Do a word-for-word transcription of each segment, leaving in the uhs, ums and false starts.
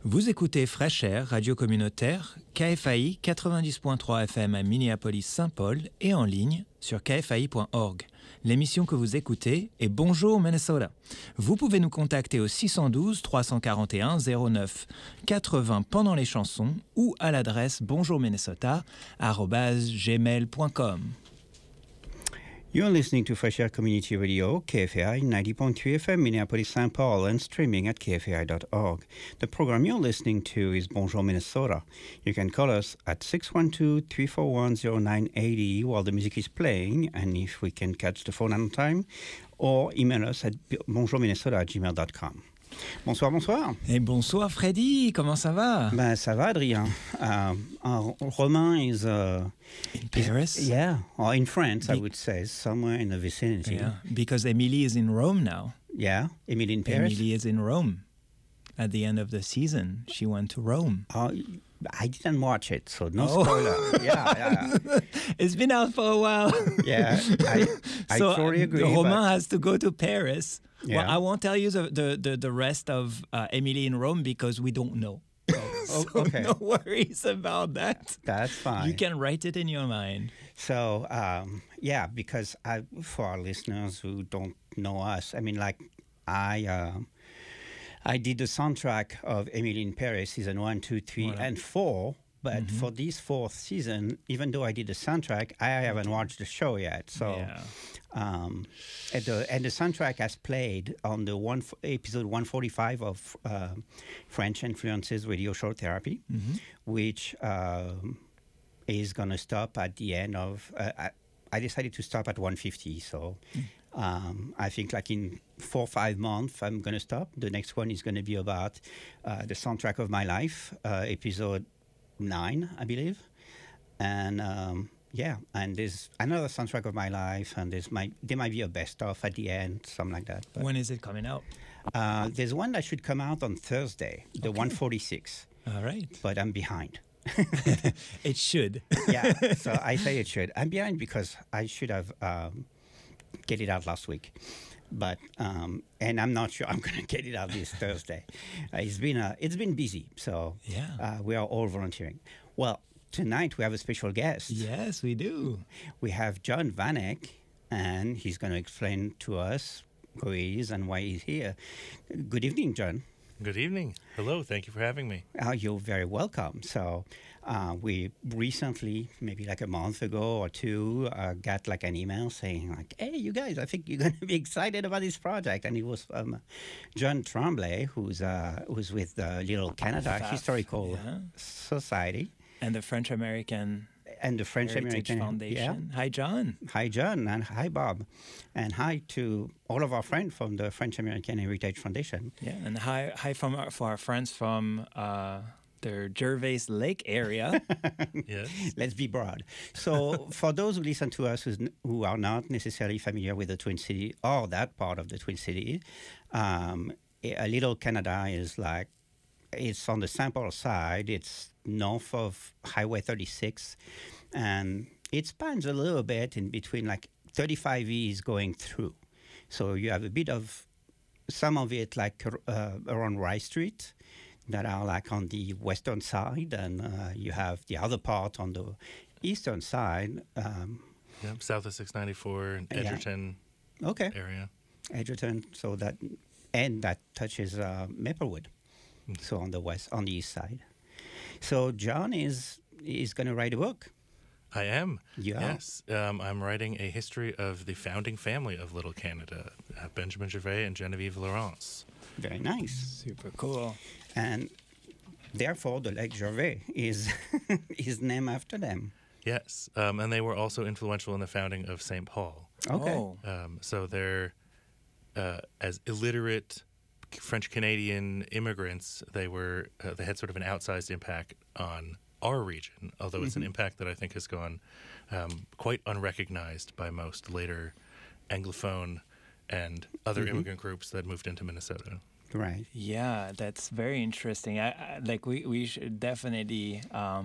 Vous écoutez Fresh Air, radio communautaire, K F A I quatre-vingt-dix point trois F M à Minneapolis-Saint-Paul et en ligne sur k f a i point org. L'émission que vous écoutez est Bonjour Minnesota. Vous pouvez nous contacter au six un deux, trois quatre un, zéro neuf quatre-vingts pendant les chansons ou à l'adresse bonjourminnesota arobase gmail point com. You're listening to Fresh Air Community Radio, K F A I ninety point three F M, Minneapolis-Saint Paul, and streaming at k f a i dot org. The program you're listening to is Bonjour Minnesota. You can call us at six one two, three four one, zero nine eight zero while the music is playing, and if we can catch the phone on time, or email us at bonjourminnesota at gmail dot com. Bonsoir, bonsoir. Et bonsoir Freddy, comment ça va? Ben, ça va, Adrien. Uh, uh, Romain is... Uh, in Paris? Is, yeah, or in France, Be- I would say, somewhere in the vicinity. Yeah, because Emily is in Rome now. Yeah, Emily in Paris? Emily is in Rome. At the end of the season, she went to Rome. Uh, I didn't watch it, so no oh. spoiler. yeah, yeah. It's been out for a while. yeah, I, I so totally agree. Romain but... has to go to Paris. Yeah. Well, I won't tell you the, the, the, the rest of uh, Emily in Rome because we don't know. Oh, so okay. no worries about that. That's fine. You can write it in your mind. So, um, yeah, because I, for our listeners who don't know us, I mean, like, I... Uh, I did the soundtrack of Emily in Paris, season one, two, three, Voilà. and four. But Mm-hmm. for this fourth season, even though I did the soundtrack, I haven't watched the show yet. So, Yeah. um, and, the, and the soundtrack has played on the one episode one forty-five of uh, French Influences Radio Show Therapy, Mm-hmm. which um, is going to stop at the end of... Uh, I, I decided to stop at one fifty, so um, I think like in four or five months I'm going to stop. The next one is going to be about uh, the soundtrack of my life, uh, episode nine, I believe. And um, yeah, and there's another soundtrack of my life, and there's my, there might be a best of at the end, something like that. But, When is it coming out? uh, there's one that should come out on Thursday, the Okay. one forty-six, All right. but I'm behind. It should. yeah, so I say it should. I'm behind because I should have um, get it out last week, but um, and I'm not sure I'm going to get it out this Thursday. Uh, it's been uh, it's been busy, so Yeah. uh, we are all volunteering. Well, tonight we have a special guest. Yes, we do. We have John Vanek, and he's going to explain to us who he is and why he's here. Good evening, John. Good evening. Hello. Thank you for having me. Oh, you're very welcome. So uh, we recently, maybe like a month ago or two, uh, got like an email saying like, hey, you guys, I think you're going to be excited about this project. And it was from John Tremblay, who's uh, who's with the Little Canada F A F, Historical yeah. Society. And the French American And the French Heritage American Foundation. Yeah. Hi, John. Hi, John, and hi, Bob. And hi to all of our friends from the French American Heritage Foundation. Yeah, and hi, hi from our, for our friends from uh, the Gervais Lake area. Yes. Let's be broad. So for those who listen to us who's, who are not necessarily familiar with the Twin City or that part of the Twin City, um, a Little Canada is like, it's on the Saint Paul side. It's north of Highway thirty-six. And it spans a little bit in between, like thirty-five E is going through. So you have a bit of, some of it like uh, around Rice Street that are like on the western side. And uh, you have the other part on the eastern side. Um, Yep. South of six ninety-four, Yeah. Edgerton okay. area. Edgerton. So that, and that touches uh, Maplewood. So on the west, on the east side. So John is is going to write a book. I am. Yeah. Yes. Um, I'm writing a history of the founding family of Little Canada, uh, Benjamin Gervais and Genevieve Laurence. Very nice. Super cool. And therefore, the Lake Gervais is is named after them. Yes. Um, and they were also influential in the founding of Saint Paul. Okay. Oh, Um, so they're, uh, as illiterate French-Canadian immigrants, they were uh, they had sort of an outsized impact on our region, although it's an impact that I think has gone um, quite unrecognized by most later Anglophone and other immigrant groups that moved into Minnesota. Right. yeah, that's very interesting. I, I, like we, we should definitely um,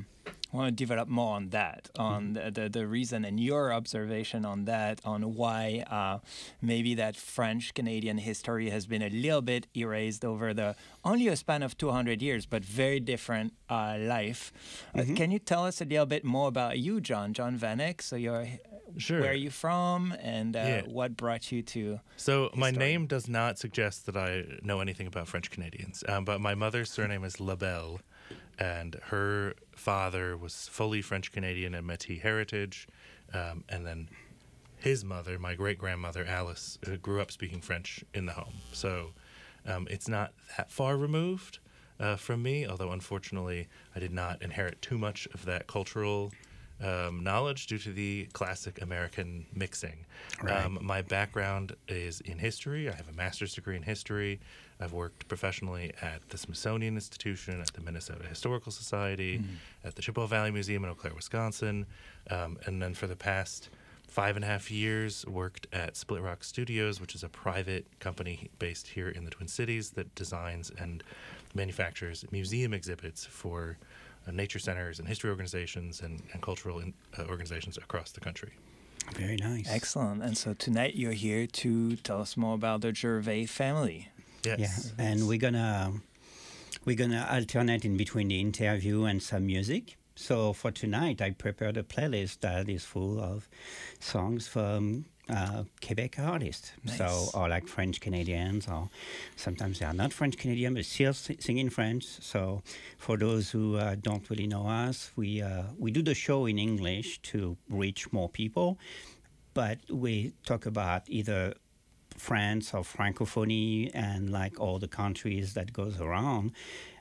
I want to develop more on that, on mm-hmm. the, the, the reason and your observation on that, on why uh, maybe that French-Canadian history has been a little bit erased over the only a span of two hundred years, but very different uh, life. Mm-hmm. Uh, can you tell us a little bit more about you, John, John Van Eyck? So you're, sure. where are you from, and uh, yeah. what brought you to So history? My name does not suggest that I know anything about French-Canadians, um, but my mother's surname is Labelle. And her father was fully French-Canadian and Métis heritage. Um, and then his mother, my great-grandmother, Alice, uh, grew up speaking French in the home. So um, it's not that far removed uh, from me, although unfortunately I did not inherit too much of that cultural um, knowledge due to the classic American mixing. Right. Um, my background is in history. I have a master's degree in history. I've worked professionally at the Smithsonian Institution, at the Minnesota Historical Society, mm-hmm. at the Chippewa Valley Museum in Eau Claire, Wisconsin, um, and then for the past five and a half years worked at Split Rock Studios, which is a private company based here in the Twin Cities that designs and manufactures museum exhibits for uh, nature centers and history organizations and, and cultural in, uh, organizations across the country. Very nice. Excellent. And so tonight you're here to tell us more about the Gervais family. Yes. Yeah, and we're gonna we're gonna alternate in between the interview and some music. So for tonight, I prepared a playlist that is full of songs from uh, Quebec artists. Nice. So, or like French Canadians, or sometimes they are not French Canadian, but still singing French. So for those who uh, don't really know us, we uh, we do the show in English to reach more people, but we talk about either France or Francophonie and like all the countries that goes around,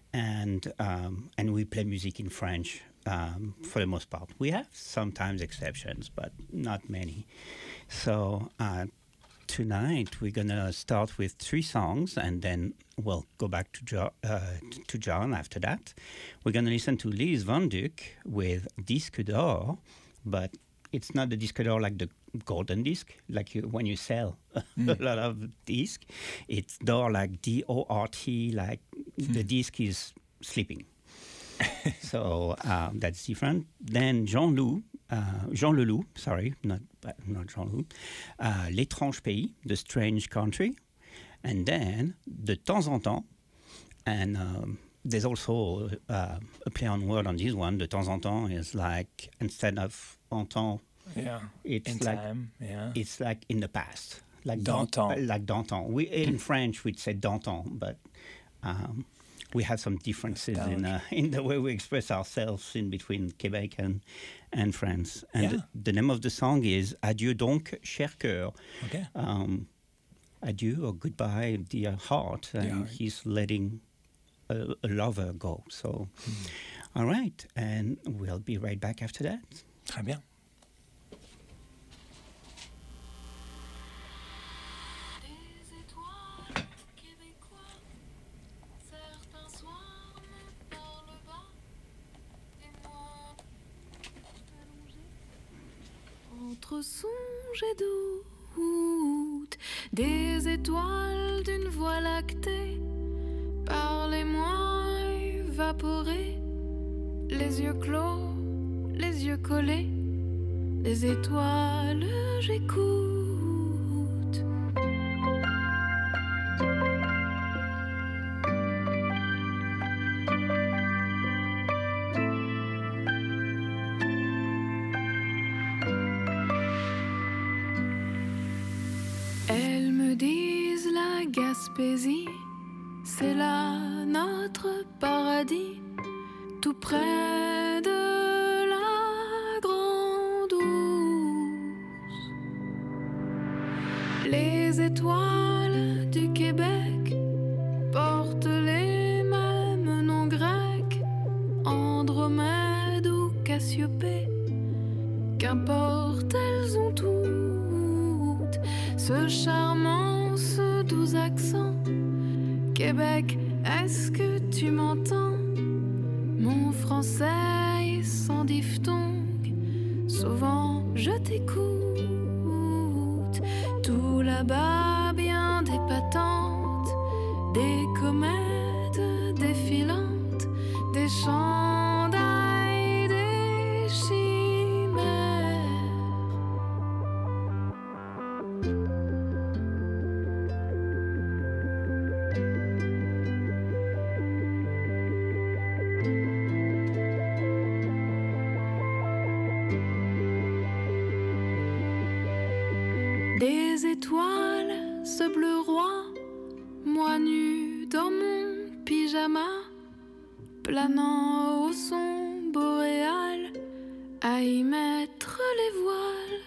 and um, and we play music in French um, for the most part. We have sometimes exceptions, but not many. So uh, tonight we're gonna start with three songs, and then we'll go back to jo- uh, to John after that. We're gonna listen to Lise Van Dyck with Disque d'Or, but it's not the disque d'or like the golden disc, like you, when you sell mm. a lot of disc. It's d'or like D O R T, like mm. the disc is sleeping. So um, that's different. Then Jean-Loup, uh, Jean Leloup, sorry, not not Jean-Loup, uh, L'étrange pays, the strange country. And then De temps en temps, and um, there's also uh, a play on word on this one. De temps en temps is like, instead of en temps, yeah, it's in like time, yeah. It's like in the past, like d'antan. Don, like d'antan. We in French we'd say d'antan, but um, we have some differences in uh, in the way we express ourselves in between Quebec and and France. And yeah. the, the name of the song is Adieu donc, cher cœur. Okay. Um, adieu or goodbye, dear heart. And heart. he's letting a, a lover go. So, mm. all right, and we'll be right back after that. Très bien. Entre songe et doute, des étoiles d'une voie lactée, par les mois évaporés, les yeux clos, les yeux collés, des étoiles j'écoute. Gaspésie, c'est là notre paradis, tout près de la grande ours. Les étoiles du Québec portent les mêmes noms grecs, Andromède ou Cassiopée, qu'importe, elles ont toutes ce charmant, ce doux accent. Québec, est-ce que tu m'entends? Mon français est sans diphtongue, souvent je t'écoute. Tout là-bas bien dépatante, des comètes défilantes, des chandails, des étoiles, ce bleu roi, moi nu dans mon pyjama, planant au son boréal, à y mettre les voiles.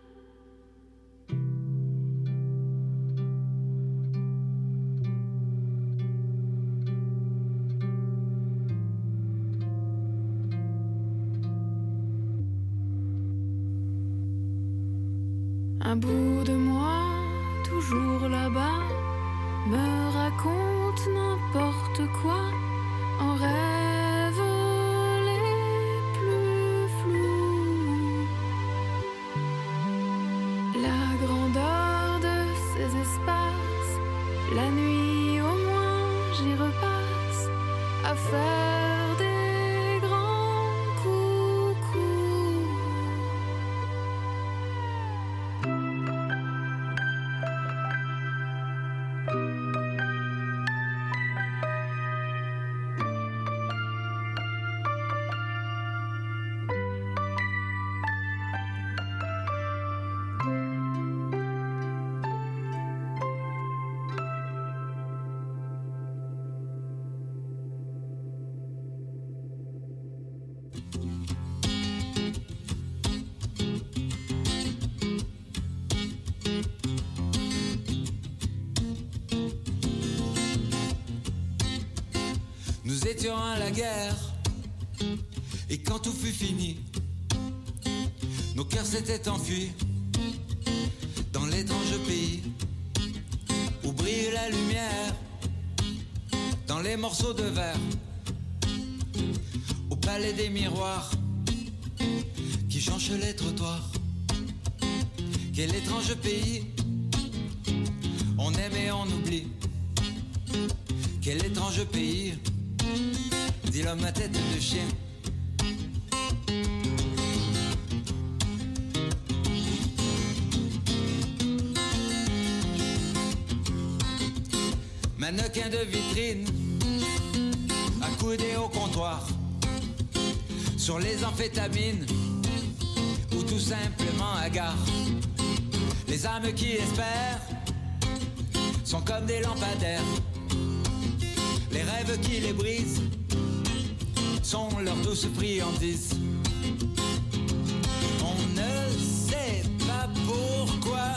Un bout de moi, toujours là-bas, me raconte n'importe quoi, en rêve les plus flous. La grandeur de ces espaces, la nuit au moins j'y repasse, à faire des grands coucous. Nous étions à la guerre, et quand tout fut fini, nos cœurs s'étaient enfuis dans l'étrange pays où brille la lumière, dans les morceaux de verre, au palais des miroirs qui jonchent les trottoirs. Quel étrange pays, on aime et on oublie. Quel étrange pays, dit l'homme à tête de chien. Mannequin de vitrine, accoudé au comptoir, sur les amphétamines, ou tout simplement hagard. Les âmes qui espèrent sont comme des lampadaires. Les rêves qui les brisent sont leurs douces friandises. On ne sait pas pourquoi,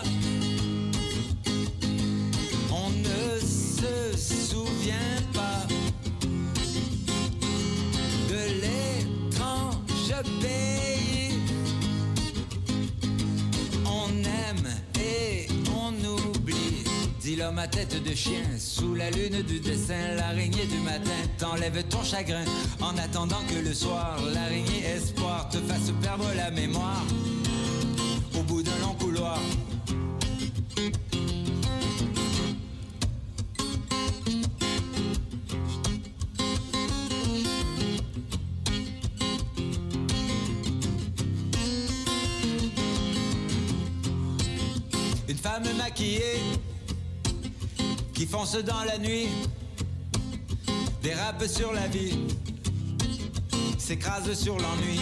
on ne se souvient pas de l'étrange pays. On aime et on oublie, dit l'homme à tête de chien. Sous la lune du dessin, l'araignée du matin t'enlève ton chagrin, en attendant que le soir, l'araignée espoir te fasse perdre la mémoire au bout d'un long couloir. Une femme maquillée qui fonce dans la nuit, dérape sur la vie, s'écrase sur l'ennui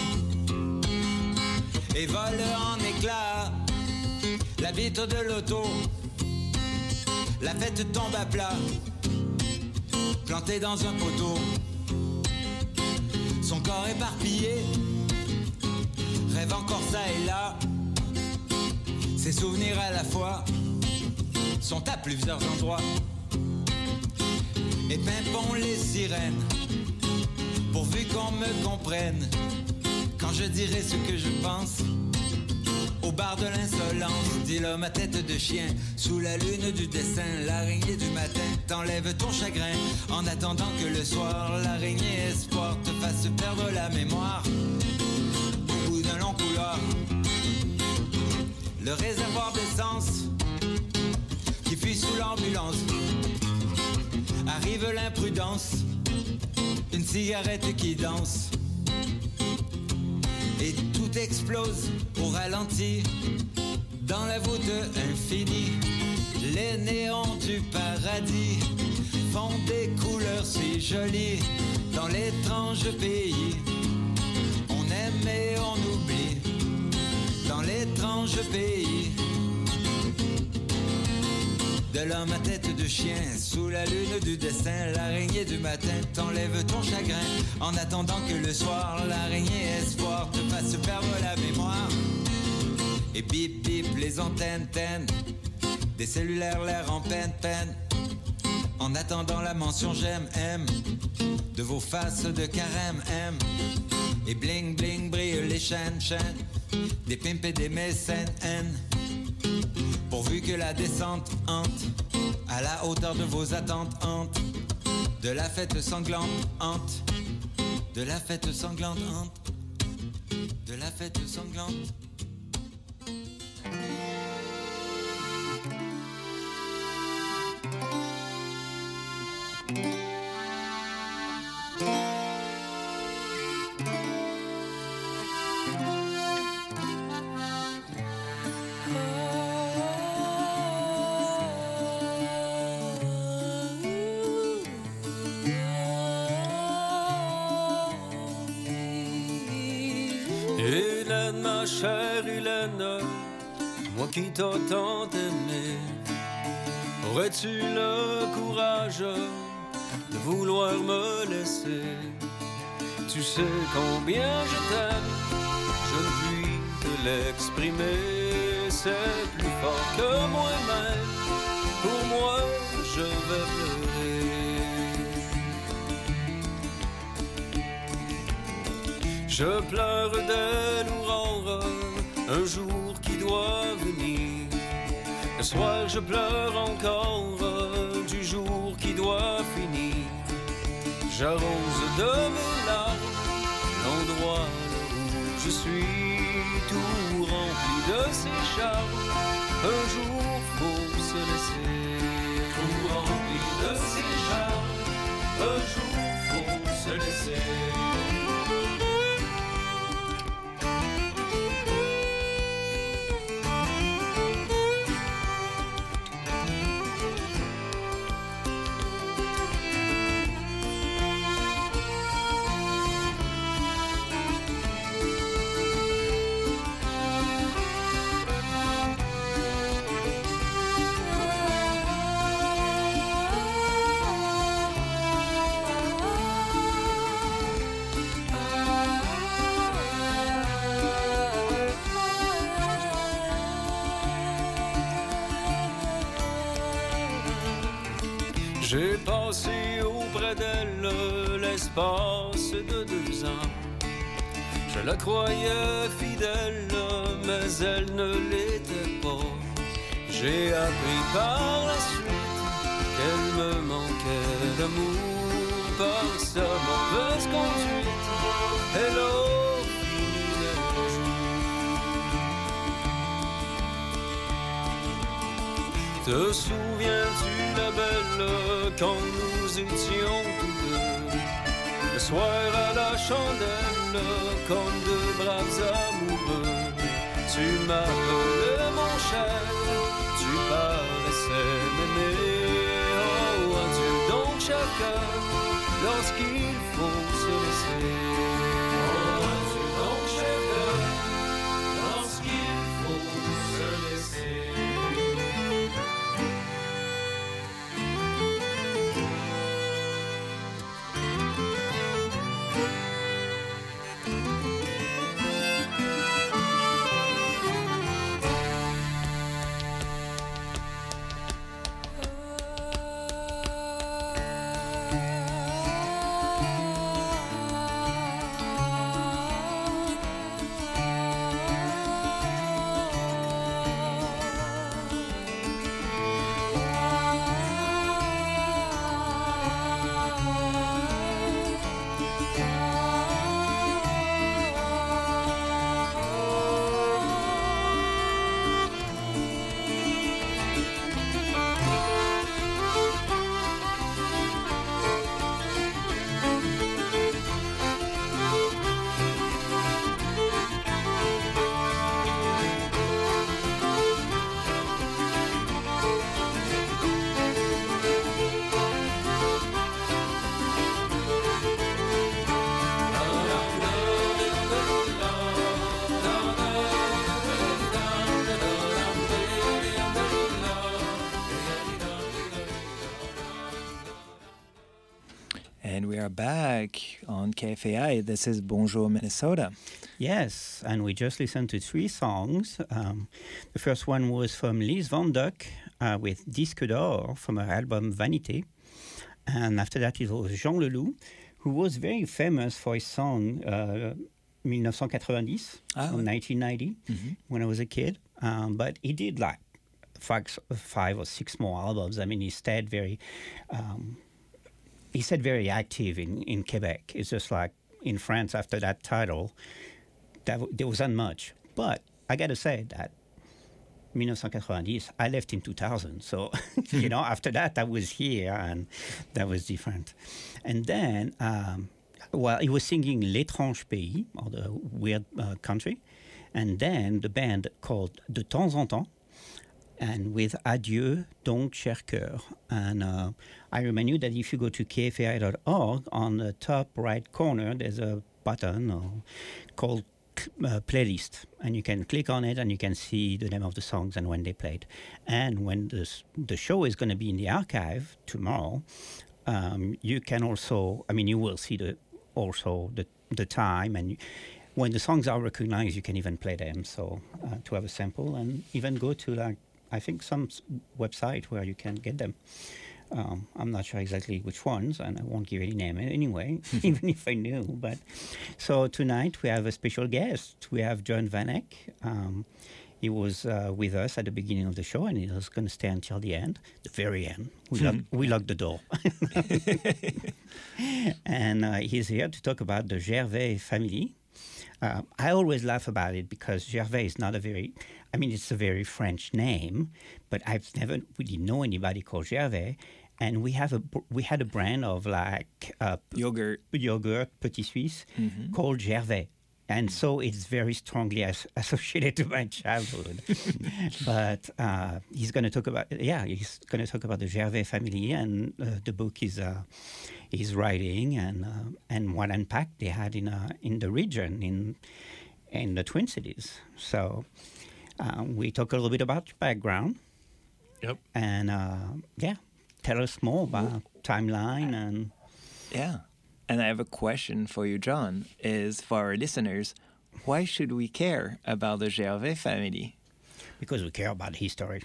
et vole en éclats la vitre de l'auto. La fête tombe à plat, plantée dans un poteau. Son corps éparpillé rêve encore ça et là. Ses souvenirs à la fois sont à plusieurs endroits. Et pimpons les sirènes, pourvu qu'on me comprenne, quand je dirai ce que je pense, au bar de l'insolence, dit l'homme à tête de chien. Sous la lune du dessin, l'araignée du matin t'enlève ton chagrin, en attendant que le soir, l'araignée espoir te fasse perdre la mémoire au bout d'un long couloir. Le réservoir d'essence qui fuit sous l'ambulance. Arrive l'imprudence, une cigarette qui danse. Et tout explose au ralenti, dans la voûte infinie. Les néons du paradis font des couleurs si jolies. Dans l'étrange pays, on aime et on oublie. Dans l'étrange pays, de l'homme à tête de chien. Sous la lune du destin, l'araignée du matin t'enlève ton chagrin. En attendant que le soir, l'araignée espoir te fasse perdre la mémoire. Et bip bip les antennes tennent, des cellulaires l'air en peine peine. En attendant la mention j'aime M de vos faces de carême M. Et bling bling brillent les chaînes chaînes des pimps et des mécènes N. Pourvu que la descente hante à la hauteur de vos attentes hante. De la fête sanglante hante, de la fête sanglante hante, de la fête sanglante. Hélène, ma chère Hélène, moi qui t'ai tant aimé, aurais-tu le courage de vouloir me laisser? Tu sais combien je t'aime, je ne puis te l'exprimer, c'est plus fort que moi-même, pour moi je vais pleurer. Je pleure dès l'aurore, un jour qui doit venir. Le soir je pleure encore, du jour qui doit finir. J'arrose de mes larmes l'endroit où je suis, tout rempli de ces charmes. Un jour faut se laisser, tout rempli de ces charmes. Un jour faut se laisser. J'ai passé auprès d'elle l'espace de deux ans. Je la croyais fidèle, mais elle ne l'était pas. J'ai appris par la suite qu'elle me manquait d'amour par sa mauvaise conduite. Elle a fini le jour. Te souviens-tu, la belle, quand nous étions tous deux, le soir à la chandelle, comme deux braves amoureux? Tu m'appelais mon cher, tu paraissais m'aimer. Oh, adieu donc chacun, lorsqu'il faut se laisser. Oh, adieu donc chacun, lorsqu'il faut se laisser. And we are back on K F A I. This is Bonjour Minnesota. Yes, and we just listened to three songs. Um, the first one was from Lise Van Duck uh, with Disque d'Or from her album Vanité. And after that, it was Jean Leloup, who was very famous for his song uh, nineteen ninety, ah, in nineteen ninety, mm-hmm. when I was a kid. Um, but he did like five, five or six more albums. I mean, he stayed very... Um, He said very active in, in Quebec. It's just like in France after that title, that w- there wasn't much. But I got to say that nineteen ninety, I left in two thousand. So, you know, after that, I was here and that was different. And then, um, well, he was singing L'Étrange Pays, or the weird uh, country. And then the band called De Temps en Temps, and with Adieu, donc, cher cœur. And uh, I remind you that if you go to K F A I dot org, on the top right corner, there's a button uh, called uh, Playlist. And you can click on it and you can see the name of the songs and when they played. And when this, the show is going to be in the archive tomorrow, um, you can also, I mean, you will see the also the, the time. And you, when the songs are recognized, you can even play them. So uh, to have a sample and even go to like, I think some website where you can get them. Um, I'm not sure exactly which ones, and I won't give any name anyway, even if I knew. But so tonight we have a special guest. We have John Van Eck. Um, he was uh, with us at the beginning of the show, and he was going to stay until the end, the very end. We lock, we locked the door. And uh, he's here to talk about the Gervais family. Uh, I always laugh about it because Gervais is not a very, I mean, it's a very French name, but I've never really know anybody called Gervais. And we have a we had a brand of like uh, yogurt, yogurt Petit Suisse mm-hmm. called Gervais, and so it's very strongly as, associated to my childhood. But uh, he's going to talk about yeah, he's going to talk about the Gervais family, and uh, the book is. Uh, He's writing and uh, and what impact they had in uh, in the region in in the Twin Cities. So um, we talk a little bit about your background. Yep. And uh, yeah, tell us more about timeline and yeah. And I have a question for you, John. Is for our listeners, why should we care about the Gervais family? Because we care about history.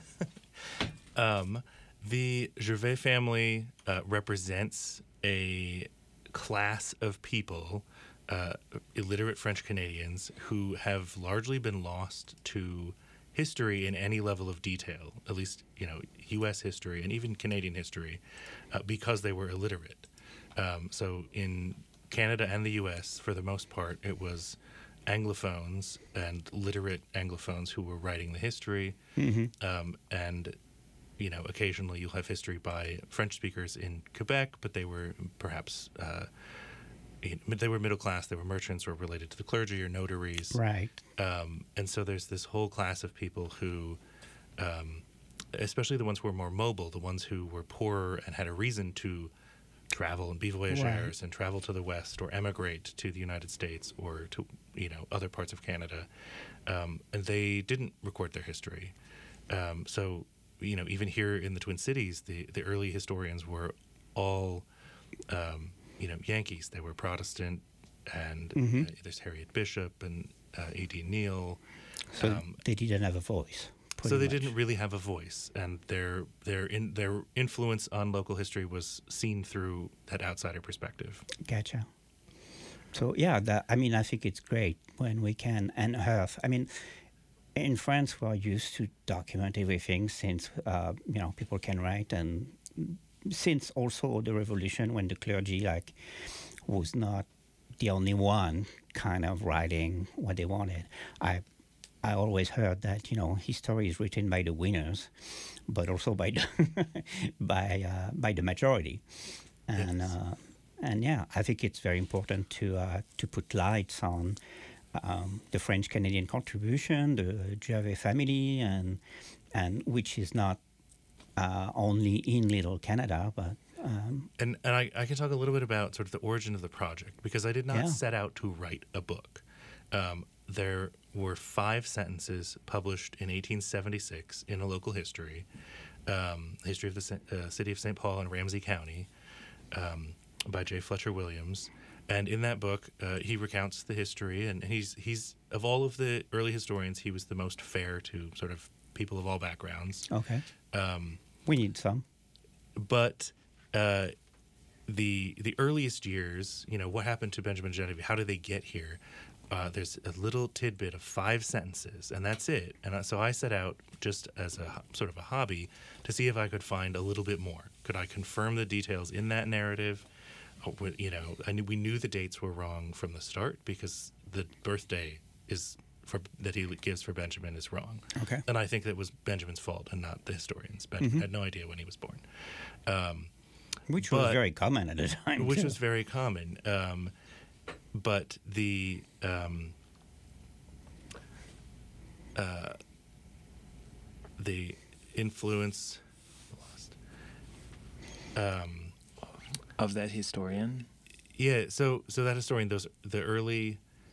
um. The Gervais family uh, represents a class of people, uh, illiterate French Canadians, who have largely been lost to history in any level of detail, at least, you know, U S history and even Canadian history, uh, because they were illiterate. Um, so in Canada and the U S, for the most part, it was Anglophones and literate Anglophones who were writing the history, mm-hmm. um, and you know, occasionally you'll have history by French speakers in Quebec, but they were perhaps uh, they were middle class. They were merchants or related to the clergy or notaries, right? Um, and so there's this whole class of people who, um, especially the ones who were more mobile, the ones who were poorer and had a reason to travel and be voyageurs right. and travel to the West or emigrate to the United States or to you know other parts of Canada, um, and they didn't record their history, um, so. You know, even here in the Twin Cities, the, the early historians were all, um, you know, Yankees. They were Protestant, and mm-hmm. uh, there's Harriet Bishop and uh, A D Neal. So um, they didn't have a voice. So they much. didn't really have a voice, and their their in, their influence on local history was seen through that outsider perspective. Gotcha. So yeah, that, I mean, I think it's great when we can unearth. I mean. In France, we're used to document everything since, uh, you know, people can write, and since also the revolution when the clergy, like, was not the only one kind of writing what they wanted. I I always heard that, you know, history is written by the winners, but also by the, by, uh, by the majority. And, yes. uh, and yeah, I think it's very important to uh, to put lights on Um, the French-Canadian contribution, the Gervais family, and and which is not uh, only in Little Canada, but um, and and I, I can talk a little bit about sort of the origin of the project, because I did not yeah. set out to write a book. Um, there were five sentences published in eighteen seventy-six in a local history, um, history of the uh, city of Saint Paul and Ramsey County, um, by J. Fletcher Williams. And in that book, uh, he recounts the history, and he's he's of all of the early historians, he was the most fair to sort of people of all backgrounds. Okay. Um, we need some. But uh, the the earliest years, you know, what happened to Benjamin and Genevieve? How did they get here? Uh, there's a little tidbit of five sentences, and that's it. And uh, so I set out just as a sort of a hobby to see if I could find a little bit more. Could I confirm the details in that narrative? You know, I knew, we knew the dates were wrong from the start because the birthday is for that he gives for Benjamin is wrong. Okay. And I think that was Benjamin's fault and not the historians. Benjamin mm-hmm. had no idea when he was born. Um, which but, was very common at the time. Which too. was very common. Um, but the um, uh, the influence lost. Um, of that historian. Yeah, so so that historian, those the early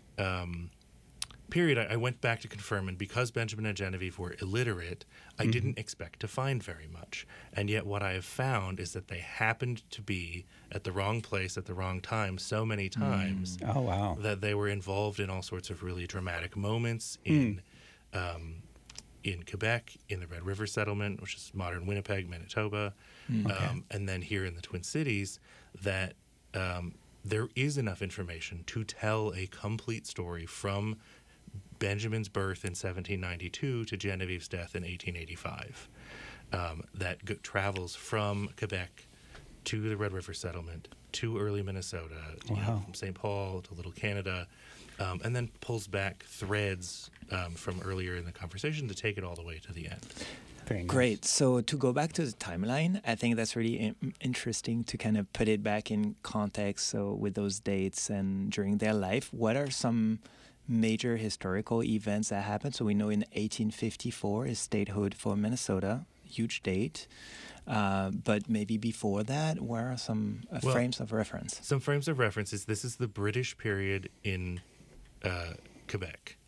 um, period, I, I went back to confirm, and because Benjamin and Genevieve were illiterate, I mm-hmm. didn't expect to find very much. And yet what I have found is that they happened to be at the wrong place at the wrong time so many times mm. oh, wow. that they were involved in all sorts of really dramatic moments in mm. um, in Quebec, in the Red River Settlement, which is modern Winnipeg, Manitoba, mm. okay. um, and then here in the Twin Cities, that um, there is enough information to tell a complete story from Benjamin's birth in seventeen ninety-two to Genevieve's death in eighteen eighty-five. Um, that g- travels from Quebec to the Red River Settlement to early Minnesota, wow. you know, from Saint Paul to Little Canada, um, and then pulls back threads um, from earlier in the conversation to take it all the way to the end. Very nice. Great. So to go back to the timeline, I think that's really in- interesting to kind of put it back in context. So with those dates and during their life, what are some major historical events that happened? So we know in eighteen fifty-four is statehood for Minnesota, huge date. Uh, but maybe before that, where are some uh, well, frames of reference? Some frames of reference is this is the British period in uh, Quebec.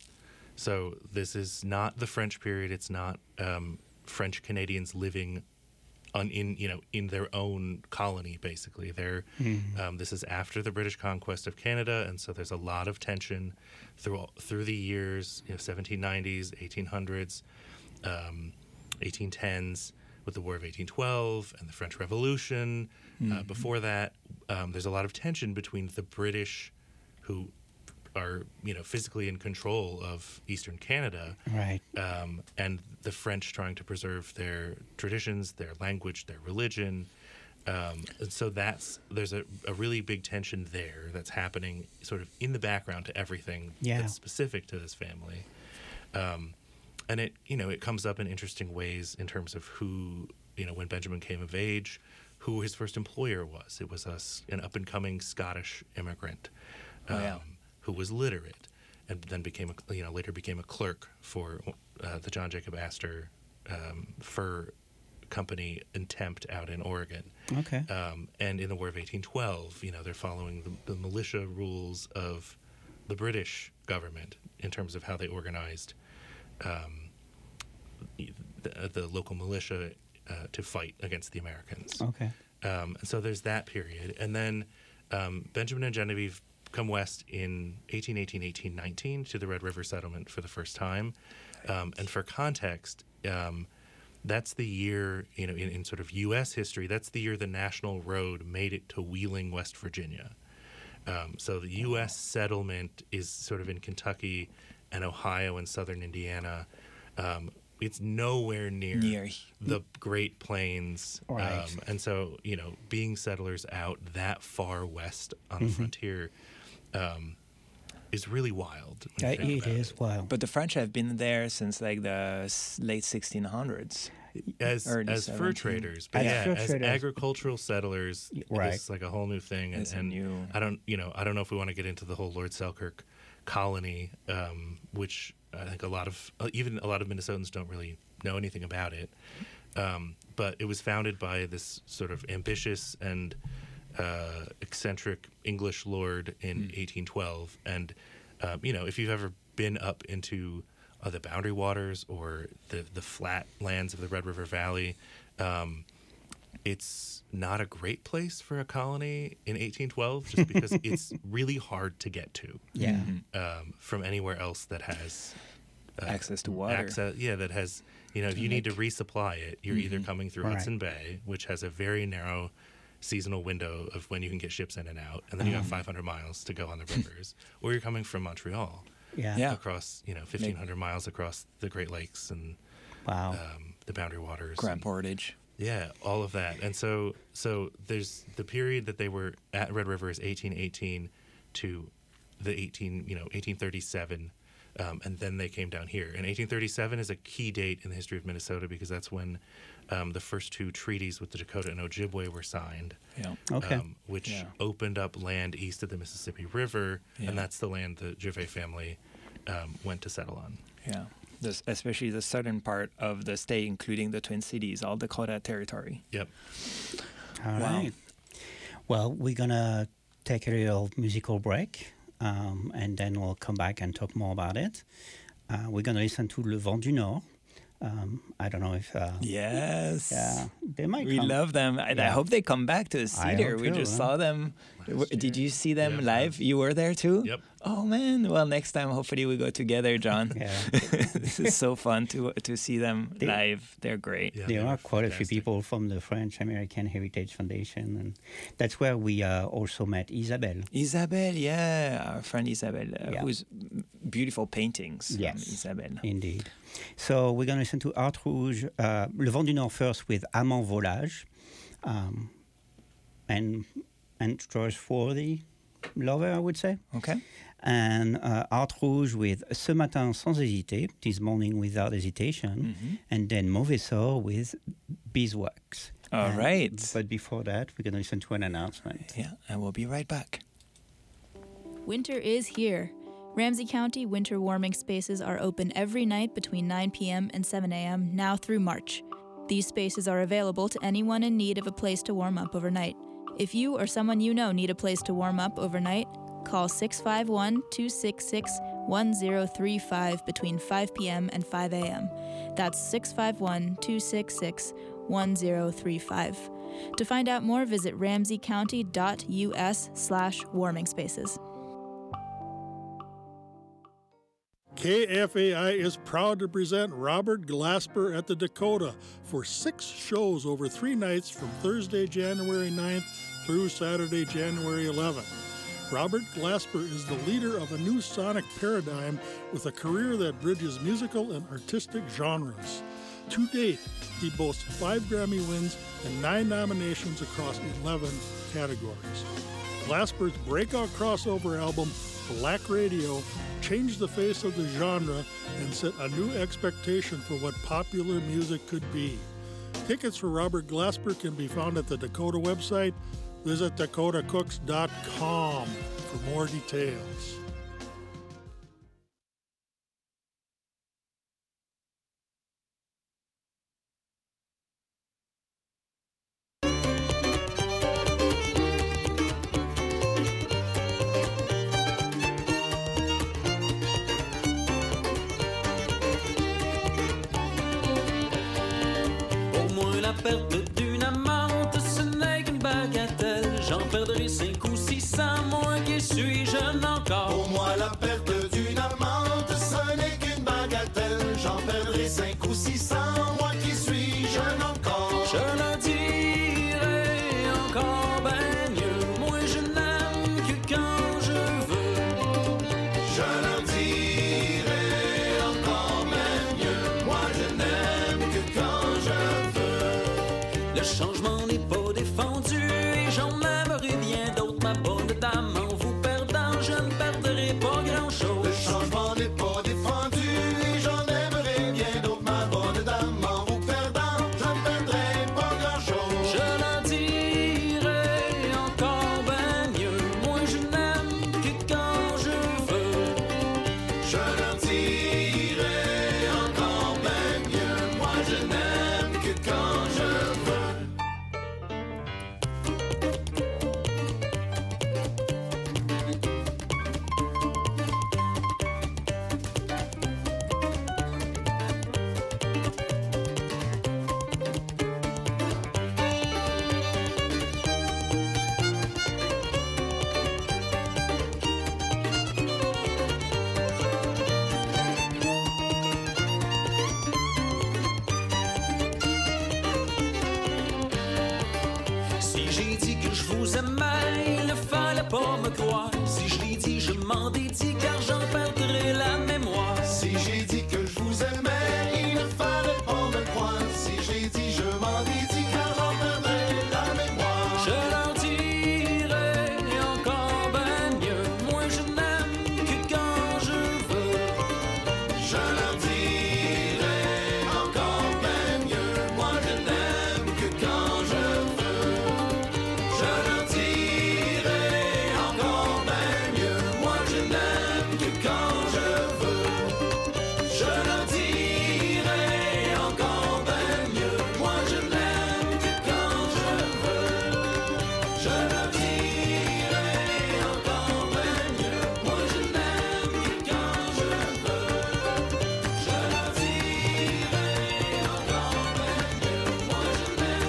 So this is not the French period. It's not um, French Canadians living on in you know in their own colony. Basically, they're mm-hmm. um, this is after the British conquest of Canada, and so there's a lot of tension through through the years, you know, seventeen nineties, eighteen hundreds, um, eighteen tens. With the War of eighteen twelve and the French Revolution. Mm-hmm. Uh, before that, um, there's a lot of tension between the British, who are you know physically in control of Eastern Canada, right, um, and the French trying to preserve their traditions, their language, their religion. Um, and so that's there's a, a really big tension there that's happening sort of in the background to everything yeah. that's specific to this family. Um, And it, you know, it comes up in interesting ways in terms of who, you know, when Benjamin came of age, who his first employer was. It was a, an up-and-coming Scottish immigrant um, oh, yeah. who was literate, and then became, a, you know, later became a clerk for uh, the John Jacob Astor um, fur company in Tempt out in Oregon. Okay. Um, and in the War of eighteen twelve, you know, they're following the, the militia rules of the British government in terms of how they organized Um, the, the local militia uh, to fight against the Americans. Okay. Um, and so there's that period. And then um, Benjamin and Genevieve come west in eighteen eighteen, eighteen nineteen to the Red River Settlement for the first time. Um, and for context, um, that's the year, you know, in, in sort of U S history, that's the year the National Road made it to Wheeling, West Virginia. Um, so the U S settlement is sort of in Kentucky and Ohio and southern Indiana. Um, it's nowhere near, near the Great Plains. Right. Um, and so, you know, being settlers out that far west on the mm-hmm. frontier um, is really wild. Uh, it is it. wild. But the French have been there since like the s- late sixteen hundreds. As as fur traders, but as yeah, fur as traders. agricultural settlers, right. it's like a whole new thing. And, It's a and new- I don't, you know, I don't know if we want to get into the whole Lord Selkirk colony, um, which I think a lot of uh, even a lot of Minnesotans don't really know anything about it. Um, but it was founded by this sort of ambitious and uh, eccentric English lord in mm. eighteen twelve, and um, you know, if you've ever been up into uh, the Boundary Waters or the the flat lands of the Red River Valley, um, it's not a great place for a colony in eighteen twelve, just because it's really hard to get to. Yeah. Um, from anywhere else that has uh, access to water. Access, yeah, that has, you know, if you need to resupply it, you're mm-hmm. either coming through All Hudson right. Bay, which has a very narrow seasonal window of when you can get ships in and out, and then you have five hundred miles to go on the rivers, or you're coming from Montreal. Yeah. Yeah. Across, you know, fifteen hundred miles across the Great Lakes and wow. um, the Boundary Waters. Grand Portage. Yeah, all of that. And so so there's the period that they were at Red River is eighteen eighteen to the eighteen, you know, eighteen thirty-seven, um, and then they came down here. And eighteen thirty-seven is a key date in the history of Minnesota because that's when um, the first two treaties with the Dakota and Ojibwe were signed. Yeah. Okay. Um, which Yeah. opened up land east of the Mississippi River, Yeah. and that's the land the Gervais family um, went to settle on. Yeah. This, especially the southern part of the state, including the Twin Cities, all Dakota territory. Yep. All Wow. right. Well, we're going to take a little musical break, um, and then we'll come back and talk more about it. Uh, we're going to listen to Le Vent du Nord. Um, I don't know if... Uh, Yes. Yeah, they might We come. love them. And I Yeah. hope they come back to I Cedar. hope We too, just huh? saw them. W- Did you see them Yeah. live? You were there too? Yep. Oh, man. Well, next time, hopefully, we go together, John. Yeah. This is so fun to to see them They- live. They're great. Yeah, There they are were quite a few fantastic. people from the French American Heritage Foundation, and that's where we uh, also met Isabelle. Isabelle, yeah. Our friend Isabelle, uh, Yeah. who's beautiful paintings. Yes. From Isabelle. Indeed. So we're going to listen to Art Rouge, uh, Le Vent du Nord first with Amant Volage, um, and and George for the lover, I would say. Okay. And uh, Art Rouge with Ce matin sans hésiter, This morning without hesitation, Mm-hmm. and then Mauvais sort with Beeswax. All And- right. But before that, we're going to listen to an announcement. Yeah, and we'll be right back. Winter is here. Ramsey County winter warming spaces are open every night between nine p.m. and seven a.m. now through March. These spaces are available to anyone in need of a place to warm up overnight. If you or someone you know need a place to warm up overnight, call six five one, two six six, one zero three five between five p.m. and five a.m. That's six five one, two six six, one zero three five. To find out more, visit ramseycounty.us slash warming spaces. K F A I is proud to present Robert Glasper at the Dakota for six shows over three nights from Thursday, January ninth through Saturday, January eleventh. Robert Glasper is the leader of a new sonic paradigm with a career that bridges musical and artistic genres. To date, he boasts five Grammy wins and nine nominations across eleven categories. Glasper's breakout crossover album, Black Radio, changed the face of the genre and set a new expectation for what popular music could be. Tickets for Robert Glasper can be found at the Dakota website. Visit dakota cooks dot com for more details. Au moins la perte d'une amante, ce n'est qu'une bagatelle. J'en perdrai cinq ou six cents, moi qui suis jeune encore. Pour moi, la perte d'une amante, ce n'est qu'une bagatelle. J'en perdrai cinq ou six cents, moi qui suis jeune encore. Je le dirai encore ben mieux, moi je n'aime que quand je veux. Je leur dirai encore même mieux. Moi, je n'aime que quand je veux. Le changement n'est pas défendu et j'en aimerais bien d'autres. Ma bonne dame, en vous perdant, je ne perdrai pas grand-chose. Le changement n'est pas défendu et j'en aimerais bien d'autres. Ma bonne dame, en vous perdant, je ne perdrai pas grand-chose. Je le dirai encore ben mieux, moi je n'aime que quand je veux. Je leur dirai encore même mieux. Moi, je n'aime que quand je veux. Si j'ai dit que je vous aimais, il ne fallait pas me croire. Si je l'ai dit, je m'en dédie car j'en perdrai la mémoire. Si j'ai dit que je vous aimais, il ne fallait pas me croire. Si j'ai dit, je m'en dédie car j'en perdrai la mémoire. Je leur dirai encore ben mieux, moi je n'aime que quand je veux. Je leur dirai encore ben mieux, moi je n'aime que quand je veux. Je leur dirai encore ben mieux, moi je n'aime que quand je veux. Je leur dirai encore ben mieux, moi je n'aime que quand je veux. Je leur dirai encore ben mieux, moi je n'aime que quand je veux. Je leur dirai encore ben mieux, moi je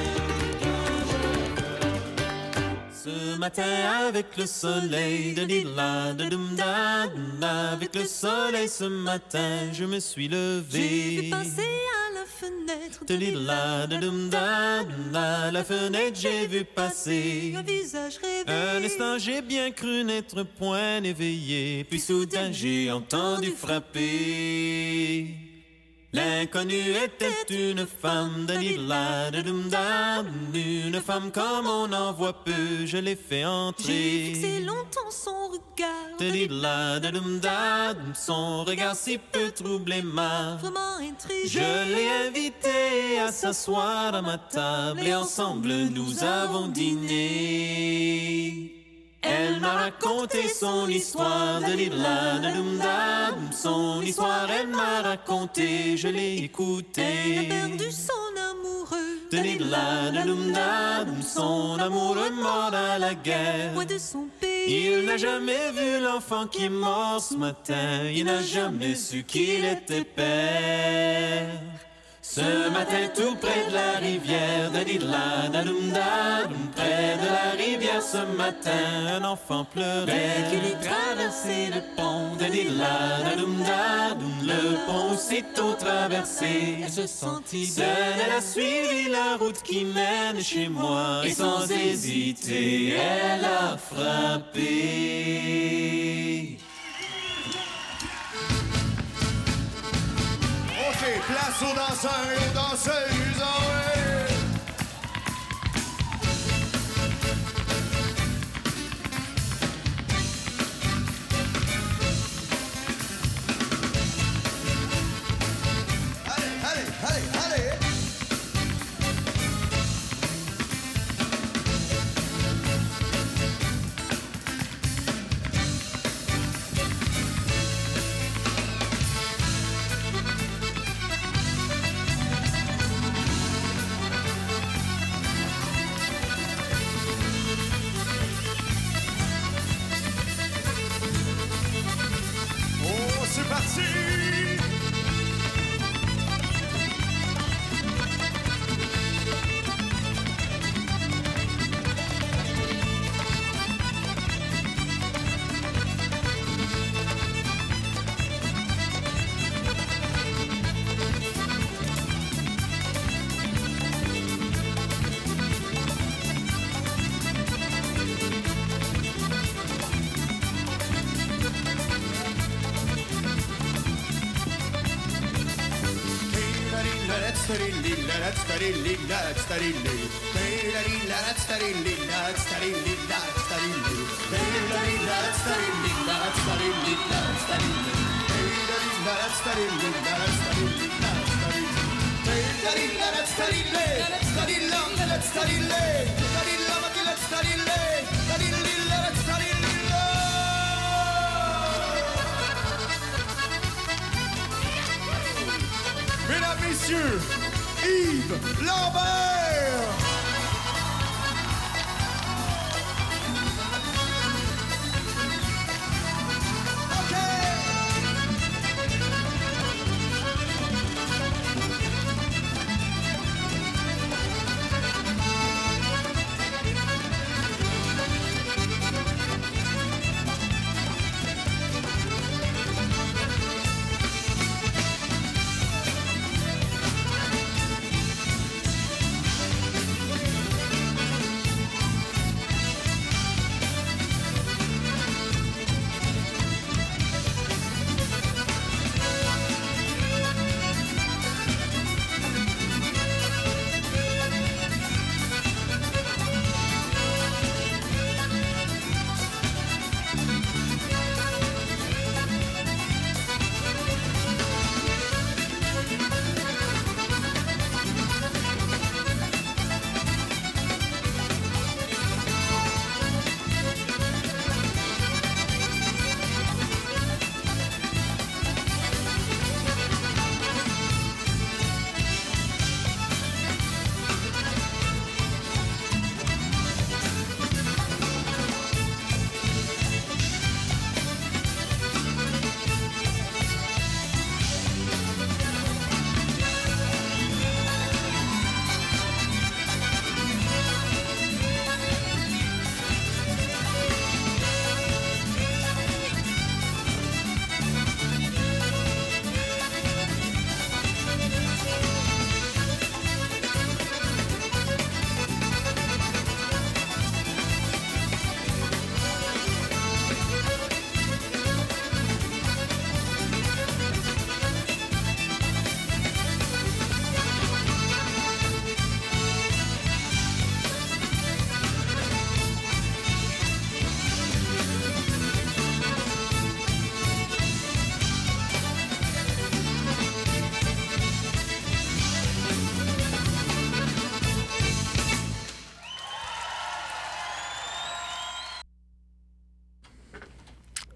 n'aime que quand je veux. Ce matin avec le soleil, de la de dum da dum da, avec le soleil ce matin, je me suis levé. J'ai vu passer à la fenêtre de la de dum da dum da, la fenêtre j'ai vu passer un visage réveillé. Un instant j'ai bien cru n'être point éveillé, puis soudain j'ai entendu frapper. L'inconnue était une femme, de la de dum da, une femme comme on en voit peu, je l'ai fait entrer. J'ai fixé longtemps son regard, de la de dum da, son regard si peu troublé m'a vraiment intrigué. Je l'ai invité à s'asseoir à ma table et ensemble nous avons dîné. Elle m'a raconté son histoire, de la de dum da, son histoire elle m'a raconté, je l'ai écouté. Elle a perdu son amoureux, de la de dum da, son amoureux mort à la guerre. loin de son pays. Il n'a jamais vu l'enfant qui est mort ce matin, il n'a jamais su qu'il était père. Ce matin tout près de la rivière, de la da dum da, près de la rivière ce matin, un enfant pleurait. Qu'il ait traversé le pont, de la da dum da, le pont aussitôt traversé. Elle se sentit seule, elle a suivi la route qui mène chez moi, et sans hésiter, elle a frappé. OK, place aux danseurs et aux danseuses, ah ouais. Allez, allez, allez, allez. Oh, c'est parti! Mesdames, Messieurs, Yves Lambert!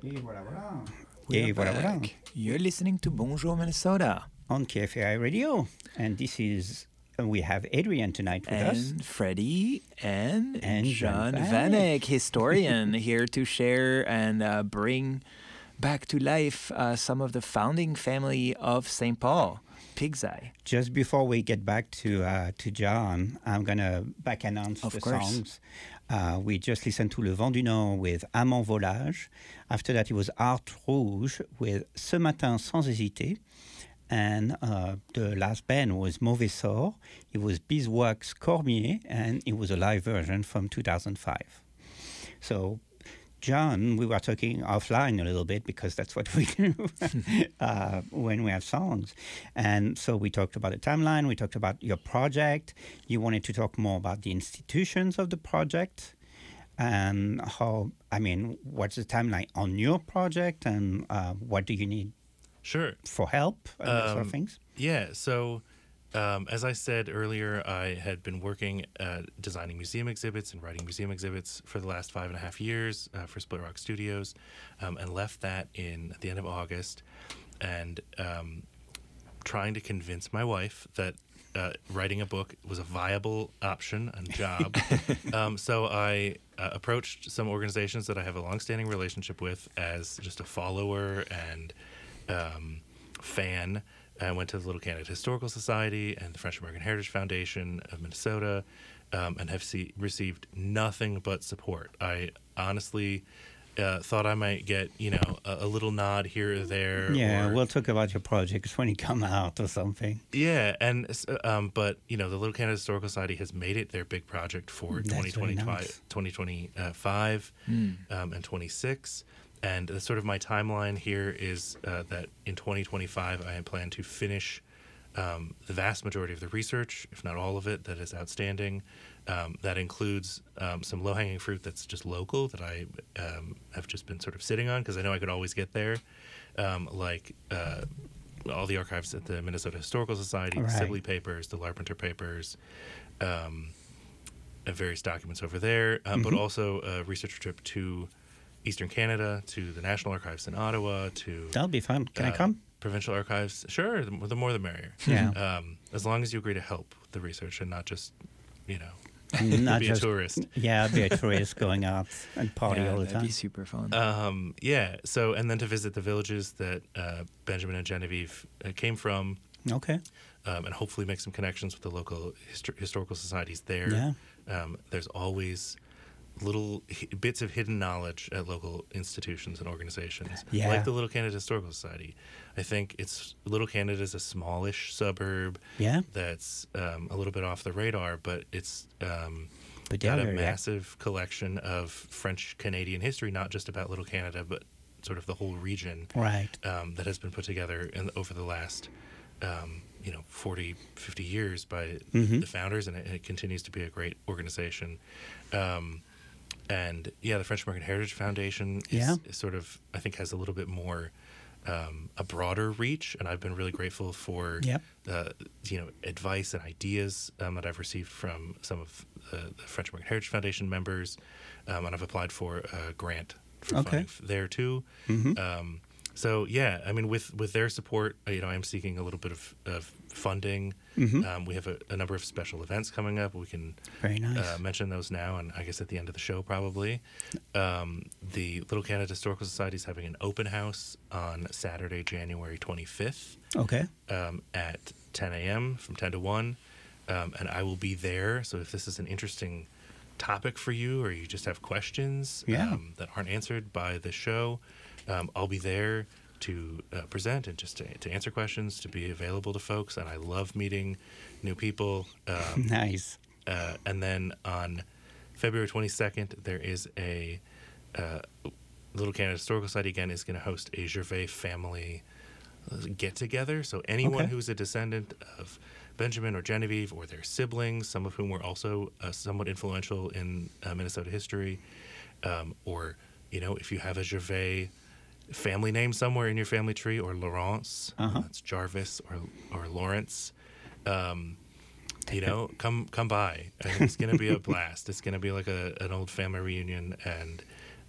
Et voilà, voilà. We're Et voilà, voilà. back. You're listening to Bonjour Minnesota. On K F A I Radio. And this is, uh, we have Adrian tonight with us. And Freddie and, And John John Vanek, historian, here to share and uh, bring back to life uh, some of the founding family of Saint Paul, Pig's Eye. Just before we get back to uh, to John, I'm going to back announce Of the course. songs. Uh, we just listened to Le Vent du Nord with Amant Volage. After that, it was Art Rouge with Ce Matin Sans Hésiter. And uh, the last band was Mauvais Sort. It was Beeswax Cormier, and it was a live version from two thousand five. So, John, we were talking offline a little bit because that's what we do uh, when we have songs. And so we talked about the timeline, we talked about your project. You wanted to talk more about the institutions of the project and how, I mean, what's the timeline on your project and uh, what do you need Sure. for help and that sort of Um, things? Yeah. So, um, as I said earlier, I had been working uh, designing museum exhibits and writing museum exhibits for the last five and a half years uh, for Split Rock Studios, um, and left that in at the end of August, and um, trying to convince my wife that uh, writing a book was a viable option and job. um, so I uh, approached some organizations that I have a longstanding relationship with as just a follower and um, fan. I went to the Little Canada Historical Society and the French American Heritage Foundation of Minnesota, um, and have see, received nothing but support. I honestly uh, thought I might get, you know, a, a little nod here or there. Yeah, or, we'll talk about your projects when you come out or something. yeah, and um, but you know, the Little Canada Historical Society has made it their big project for That's twenty twenty-five, really nice. twenty twenty-five Mm. um, and twenty-six. And the sort of my timeline here is uh, that in twenty twenty-five, I plan to finish um, the vast majority of the research, if not all of it, that is outstanding. Um, that includes um, some low-hanging fruit that's just local that I um, have just been sort of sitting on because I know I could always get there, um, like uh, all the archives at the Minnesota Historical Society, Right. the Sibley papers, the Larpenteur papers, um, and various documents over there, um, but Mhm. also a research trip to Eastern Canada, to the National Archives in Ottawa, to That'll be fun. Can I uh, come? provincial archives. Sure, the, more- the more the merrier. Yeah. Um, as long as you agree to help with the research and not just, you know, Not be just- a tourist. Yeah, be a tourist going out and party Yeah, all the that'd time. be super fun. Um, yeah. So, and then to visit the villages that uh, Benjamin and Genevieve uh, came from, Okay. um, and hopefully make some connections with the local histor- historical societies there. Yeah. Um, there's always little hi- bits of hidden knowledge at local institutions and organizations, Yeah. like the Little Canada Historical Society. I think it's Little Canada is a smallish suburb Yeah. that's um, a little bit off the radar, but it's um, But got they're a very massive collection of French Canadian history, not just about Little Canada, but sort of the whole region. Right. Um, that has been put together in, over the last, um, you know, forty, fifty years by Mhm. the founders, and it, it continues to be a great organization. Um, and yeah, the French American Heritage Foundation is, Yeah. is sort of, I think, has a little bit more, um, a broader reach, and I've been really grateful for, Yep. uh, you know, advice and ideas um, that I've received from some of the, the French American Heritage Foundation members, um, and I've applied for a grant for Okay. funding f- there too. Mhm. Um, so yeah, I mean, with with their support, uh, you know, I'm seeking a little bit of, of funding. Mhm. Um, we have a, a number of special events coming up. We can Very nice. uh, mention those now, and I guess at the end of the show, probably. Um, the Little Canada Historical Society is having an open house on Saturday, January twenty-fifth, Okay. um, at ten a.m. from ten to one, um, and I will be there. So if this is an interesting topic for you, or you just have questions Yeah. um, that aren't answered by the show, um, I'll be there to uh, present and just to, to answer questions, to be available to folks. And I love meeting new people. Um, Nice. uh, and then on February twenty-second, there is a uh, Little Canada Historical Society again is going to host a Gervais family get together. So anyone Okay. who's a descendant of Benjamin or Genevieve or their siblings, some of whom were also uh, somewhat influential in uh, Minnesota history, um, or you know, if you have a Gervais family name somewhere in your family tree, or Laurence, Uh-huh. that's Jarvis or or Lawrence. Um, you know, come come by. I think it's gonna be a blast. It's gonna be like a an old family reunion, and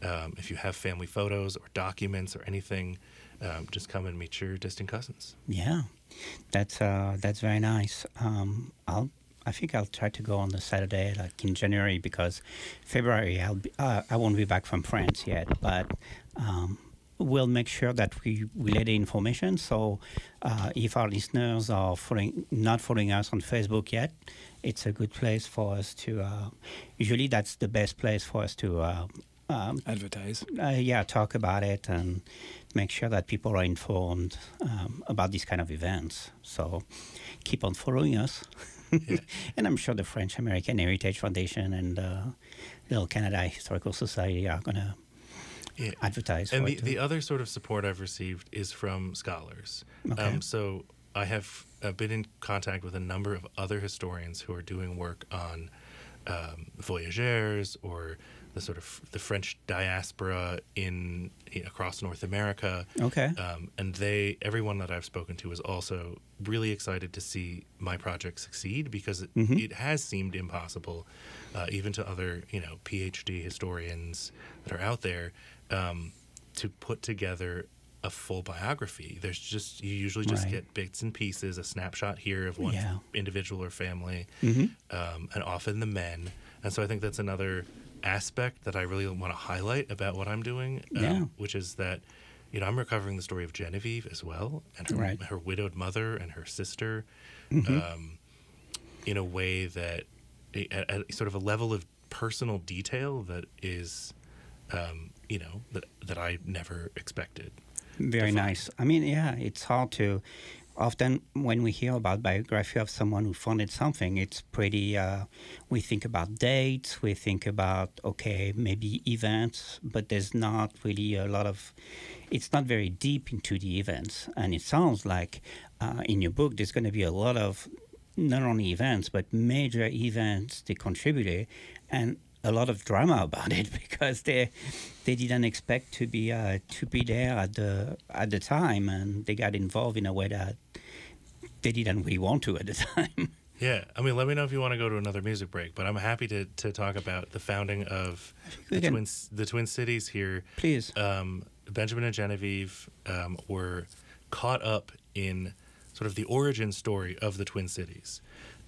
um, if you have family photos or documents or anything, um, just come and meet your distant cousins. Yeah, that's uh, that's very nice. Um, I'll I think I'll try to go on the Saturday, like in January, because February I'll be, uh, I won't be back from France yet, but um, we'll make sure that we relay the information. So uh, if our listeners are following, not following us on Facebook yet, it's a good place for us to. Uh, usually, that's the best place for us to. Uh, Um, Advertise. Uh, yeah, talk about it and make sure that people are informed um, about these kind of events. So keep on following us. Yeah. And I'm sure the French American Heritage Foundation and uh, Little Canada Historical Society are going to Yeah. advertise. And for the, it too. the other sort of support I've received is from scholars. Okay. Um, so I have uh, been in contact with a number of other historians who are doing work on um, voyageurs or the sort of the French diaspora in across North America. Okay. Um, and they, everyone that I've spoken to is also really excited to see my project succeed because it, Mhm. it has seemed impossible, uh, even to other, you know, PhD historians that are out there, um, to put together a full biography. There's just, you usually just Right. get bits and pieces, a snapshot here of one Yeah. individual or family, Mhm. um, and often the men. And so I think that's another aspect that I really want to highlight about what I'm doing, um, Yeah. which is that, you know, I'm recovering the story of Genevieve as well, and her, Right. her widowed mother and her sister, Mhm. um, in a way that, at, at sort of a level of personal detail that is, um, you know, that that I never expected. Very nice. I mean, yeah, it's hard to. Often, when we hear about biography of someone who founded something, it's pretty. Uh, we think about dates, we think about okay, maybe events, but there's not really a lot of. It's not very deep into the events, and it sounds like uh, in your book there's going to be a lot of not only events but major events they contributed, and a lot of drama about it because they they didn't expect to be uh, to be there at the at the time, and they got involved in a way that they didn't really want to at the time. Yeah, I mean, let me know if you want to go to another music break, but I'm happy to, to talk about the founding of we the can- Twin the Twin Cities here. Please. Um, Benjamin and Genevieve um, were caught up in sort of the origin story of the Twin Cities,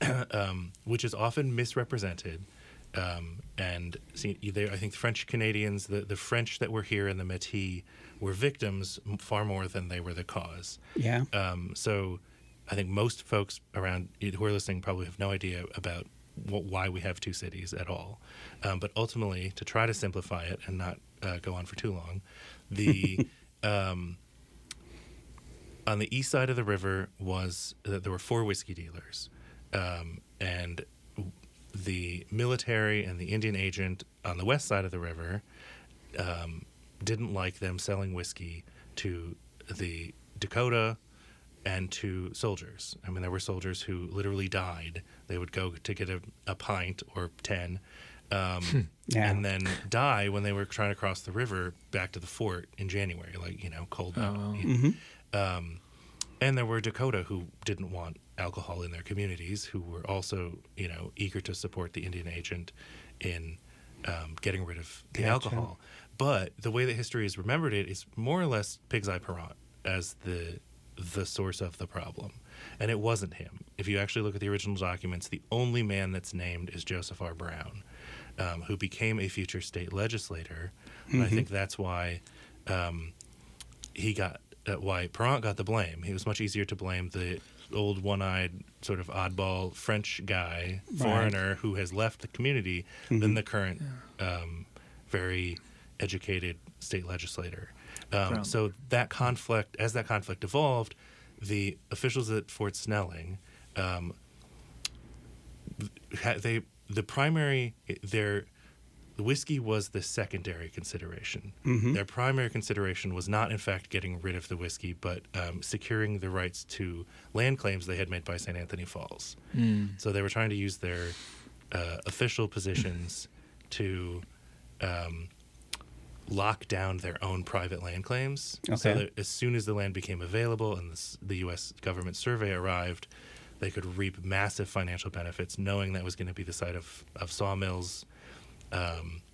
um, which is often misrepresented. Um, and see, they, I think the French Canadians, the, the French that were here in the Métis, were victims m- far more than they were the cause. Yeah. Um, so I think most folks around who are listening probably have no idea about wh- why we have two cities at all. Um, but ultimately, to try to simplify it and not uh, go on for too long, the um, on the east side of the river was uh, there were four whiskey dealers, um, and the military and the Indian agent on the west side of the river um, didn't like them selling whiskey to the Dakota and to soldiers. I mean, there were soldiers who literally died. They would go to get a, a pint or ten um, Yeah. and then die when they were trying to cross the river back to the fort in January, like, you know, cold. Oh, wow. Mhm. Um, and there were Dakota who didn't want alcohol in their communities, who were also, you know, eager to support the Indian agent in um, getting rid of the Gotcha. alcohol. But the way that history has remembered it is more or less Pig's Eye Perrant as the the source of the problem. And it wasn't him. If you actually look at the original documents, the only man that's named is Joseph R. Brown, um, who became a future state legislator. And I Mhm. think that's why um, he got, uh, why Perrant got the blame. It was much easier to blame the old one-eyed sort of oddball French guy, Right. foreigner, who has left the community than Mhm. the current um, very educated state legislator. Um, Brown. so that conflict, as that conflict evolved, the officials at Fort Snelling, um, ha- they the primary their the whiskey was the secondary consideration. Mhm. Their primary consideration was not, in fact, getting rid of the whiskey, but um, securing the rights to land claims they had made by Saint Anthony Falls. Mm. So they were trying to use their uh, official positions to um, lock down their own private land claims. So Okay. that as soon as the land became available and the, s- the U S government survey arrived, they could reap massive financial benefits, knowing that was going to be the site of, of sawmills, um,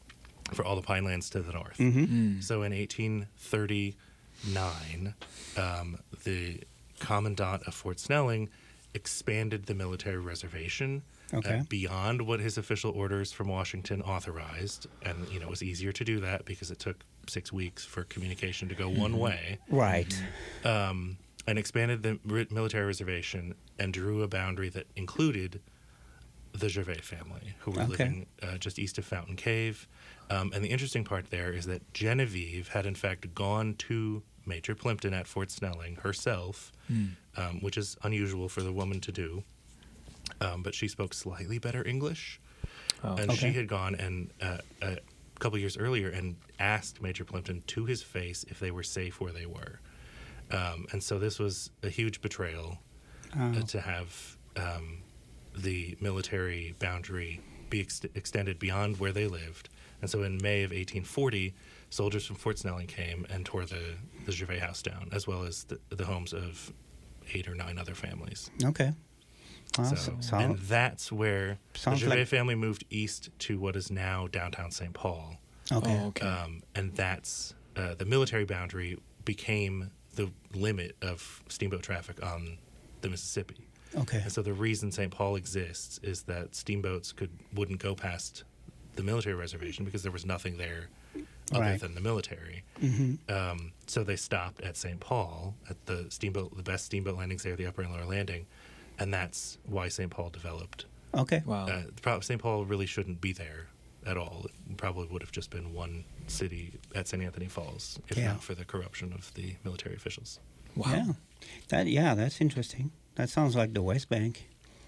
for all the pine lands to the north. Mhm. Mm. So in eighteen thirty-nine, um, the commandant of Fort Snelling expanded the military reservation Okay. uh, beyond what his official orders from Washington authorized. And, you know, it was easier to do that because it took six weeks for communication to go one way. Right. Um, and expanded the ri- military reservation and drew a boundary that included the Gervais family, who were Okay. living uh, just east of Fountain Cave. Um, and the interesting part there is that Genevieve had, in fact, gone to Major Plimpton at Fort Snelling herself, Mm. um, which is unusual for the woman to do. Um, but she spoke slightly better English. Oh. And Okay. she had gone and uh, a couple years earlier and asked Major Plimpton to his face if they were safe where they were. Um, and so this was a huge betrayal Oh. uh, to have um, the military boundary be ex- extended beyond where they lived. And so in May of eighteen forty, soldiers from Fort Snelling came and tore the, the Gervais house down, as well as the, the homes of eight or nine other families. Okay. Wow, So, so- so- and that's where the Sounds Gervais like- family moved east to what is now downtown Saint Paul. Okay. Oh, okay. Um, and that's uh, the military boundary became the limit of steamboat traffic on the Mississippi. Okay. And so the reason Saint Paul exists is that steamboats could wouldn't go past the military reservation because there was nothing there other Right. than the military. Mhm. Um, so they stopped at Saint Paul at the steamboat, the best steamboat landings there, the Upper and Lower Landing, and that's why Saint Paul developed. Okay. Wow. Uh, pro- Saint Paul really shouldn't be there at all. It probably would have just been one city at Saint Anthony Falls if Yeah. not for the corruption of the military officials. Wow. Yeah. That yeah, that's interesting. That sounds like the West Bank.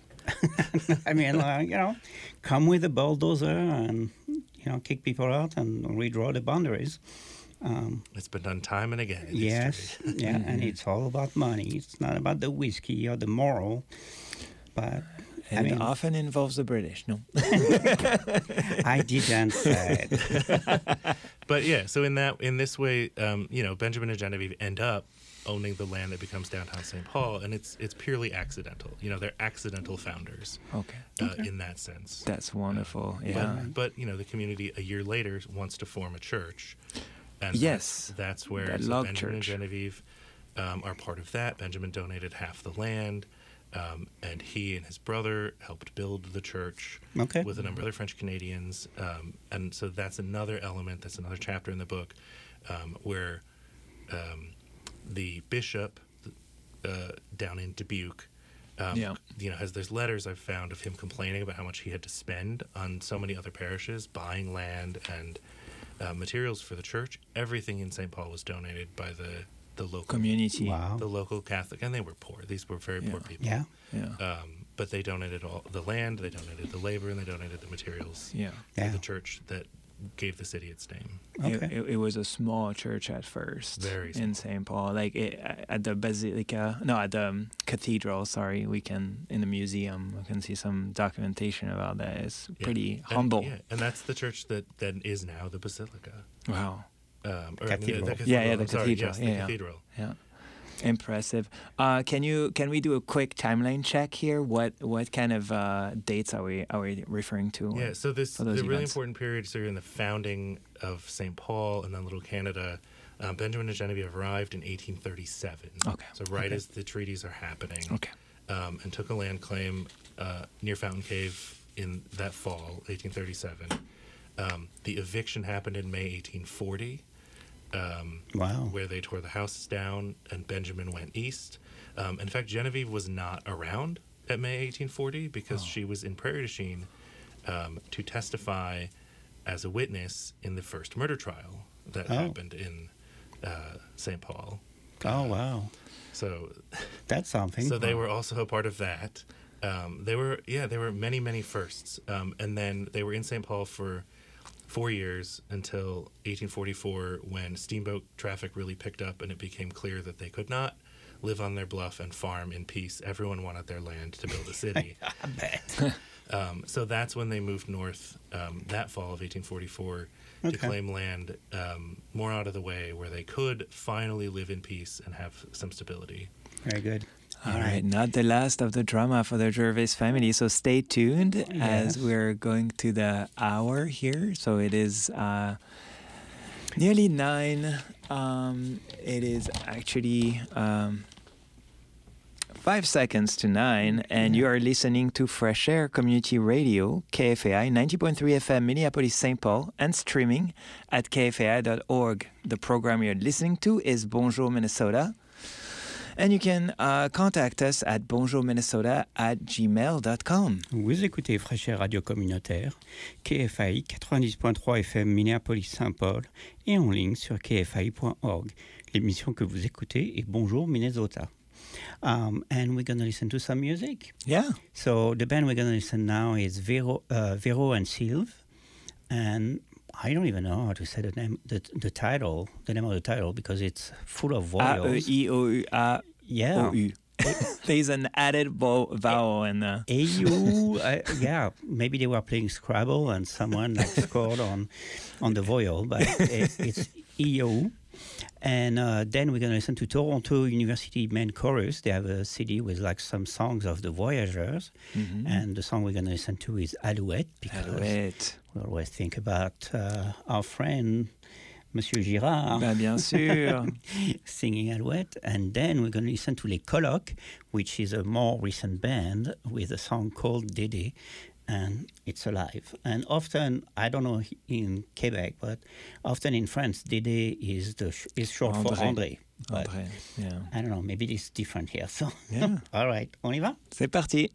I mean, like, you know, come with a bulldozer and you know kick people out and redraw the boundaries. Um, It's been done time and again. in yes, history. yeah, and it's all about money. It's not about the whiskey or the moral, but And I mean, often involves the British, no? I didn't say it. But yeah, so in that in this way, um, you know, Benjamin and Genevieve end up owning the land that becomes downtown Saint Paul, and it's it's purely accidental. You know, they're accidental founders. Okay. Uh, Okay. In that sense. That's wonderful. But, Yeah. but you know, the community a year later wants to form a church. And Yes, that's, that's where that so log Benjamin church. and Genevieve um, are part of that. Benjamin donated half the land, um, and he and his brother helped build the church Okay. with a number of other French Canadians. Um, and so that's another element, that's another chapter in the book um, where um, the bishop uh, down in Dubuque, um, Yeah. you know, has there's letters I've found of him complaining about how much he had to spend on so many other parishes, buying land and uh, materials for the church. Everything in Saint Paul was donated by the the local Community. Wow. the local Catholic, and they were poor. These were very poor Yeah. people. Yeah. Yeah. Um, but they donated all the land, they donated the labor, and they donated the materials Yeah. Yeah. to the church that gave the city its name. It, Okay. it, it was a small church at first. Very in Saint Paul, like it, at the basilica, no, at the um, cathedral. Sorry, we can in the museum we can see some documentation about that. It's Yeah. pretty And- humble. yeah, and that's the church that, that is now the basilica. Wow. Um, or, Cathedral. I mean, the, the Yeah, yeah, cathedral, the I'm sorry, cathedral. yes, Yeah, the yeah. cathedral. Yeah. Impressive. Uh, can you can we do a quick timeline check here? What what kind of uh, dates are we are we referring to? Yeah, so this for the those really events? important period. So you're in the founding of Saint Paul and then Little Canada. Um, Benjamin and Genevieve arrived in eighteen thirty-seven. Okay. So right Okay. as the treaties are happening. Okay. Um, and took a land claim uh, near Fountain Cave in that fall, eighteen thirty-seven. Um, the eviction happened in May eighteen forty. Um, Wow. Where they tore the houses down and Benjamin went east. Um, in fact, Genevieve was not around at May eighteen forty because Oh. she was in Prairie du Chien um, to testify as a witness in the first murder trial that Oh. happened in uh, Saint Paul. Oh wow. So That's something. so they were also a part of that. Um, they were, yeah, there were many, many firsts. Um, and then they were in Saint Paul for four years until eighteen forty-four, when steamboat traffic really picked up and it became clear that they could not live on their bluff and farm in peace. Everyone wanted their land to build a city. I bet. Um, so that's when they moved north um, that fall of eighteen forty-four to Okay. claim land um, more out of the way where they could finally live in peace and have some stability. Very good. All right, not the last of the drama for the Gervais family. So stay tuned Yes. as we're going to the hour here. So it is uh, nearly nine. Um, it is actually um, five seconds to nine, and you are listening to Fresh Air Community Radio, K F A I ninety point three F M, Minneapolis, Saint Paul, and streaming at k f a i dot org. The program you're listening to is Bonjour Minnesota. And you can uh, contact us at bonjourminnesota at gmail dot com. Vous écoutez Fresh Air Radio Communautaire, K F A I quatre-vingt-dix point trois F M Minneapolis-Saint-Paul et en ligne sur k f a i point org. L'émission que vous écoutez est Bonjour Minnesota. Um, and we're going to listen to some music. Yeah. So the band we're going to listen now is Vero, uh, Vero and Sylve. And I don't even know how to say the name, the, the title, the name of the title, because it's full of vowels. A E I O U A Yeah. O U. There's an added vo- vowel in the... A U, uh, yeah, maybe they were playing Scrabble and someone like scored on on the vowel, but it, it's E O U. And uh, then we're going to listen to Toronto University Main Chorus. They have a C D with like some songs of the Voyageurs. Mm-hmm. And the song we're going to listen to is Alouette, because Alouette. we always think about uh, our friend, Monsieur Girard. Ben, bien sûr. Singing Alouette. And then we're going to listen to Les Colocs, which is a more recent band with a song called Dédé. And it's alive. And often, I don't know in Quebec, but often in France, Dédé is the sh- is short André. for André. But André, yeah. I don't know, maybe it's different here. So, Yeah. all right, on y va? C'est parti.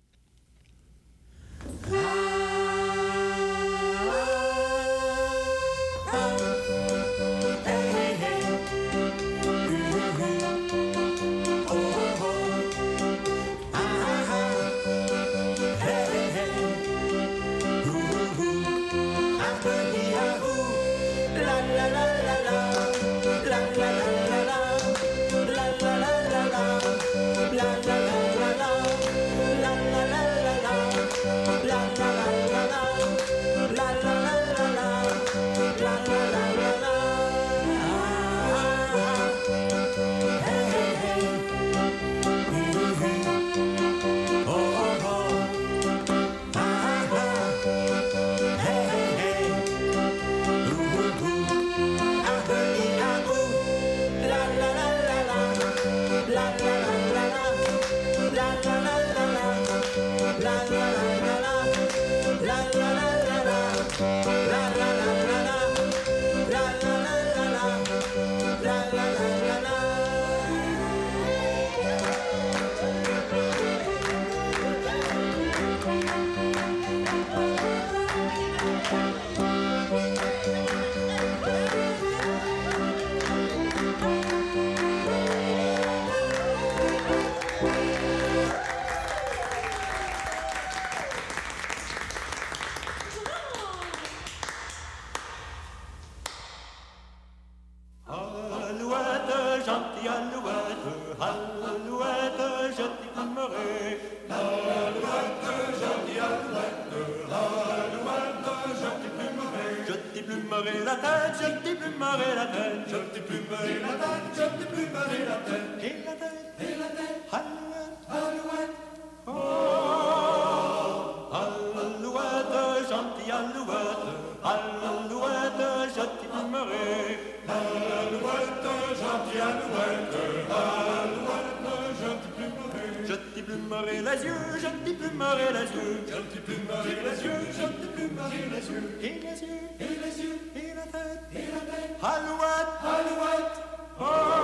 plumerai la tête, je t'ai plumerai la tête, je t'ai plumerai la tête, je t'ai plumerai la tête, et la tête, et la tête, alouette, alouette, oh, alouette, gentille alouette, alouette, je t'ai plumerai, alouette, gentille alouette, alouette, je t'ai plumerai, je t'ai plumerai les yeux, je t'ai plumerai les yeux, je t'ai plumerai les yeux, je t'ai plumerai les yeux, et les yeux, et les yeux, et la tête, et la tête, alouette, alouette, oh,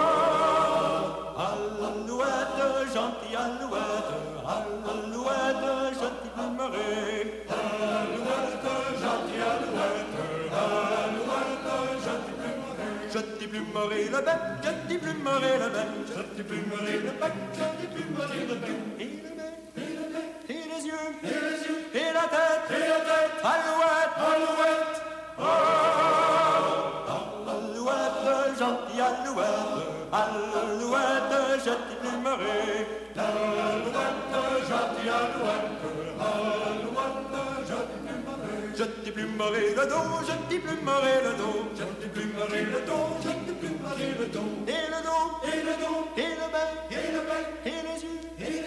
alouette, gentille alouette, alouette, je t'y plumerai, alouette, gentille alouette, alouette, je t'y plumerai, je t'y plumerai le bec, je t'y plumerai le bec, je t'y plumerai le bec, je t'y plumerai le bec, et le bec, et le bec, et les yeux, et les yeux, et la tête, et la tête, alouette, alouette, oh, alouette, gentille alouette, alouette, je t'y plumerai, alouette, gentille alouette, alouette, je t'y plumerai, je t'y plumerai le dos, je t'y plumerai le dos, je t'y plumerai le dos, je t'y plumerai le dos, et le dos, et le dos, et le bec, et le bec, et les yeux, et les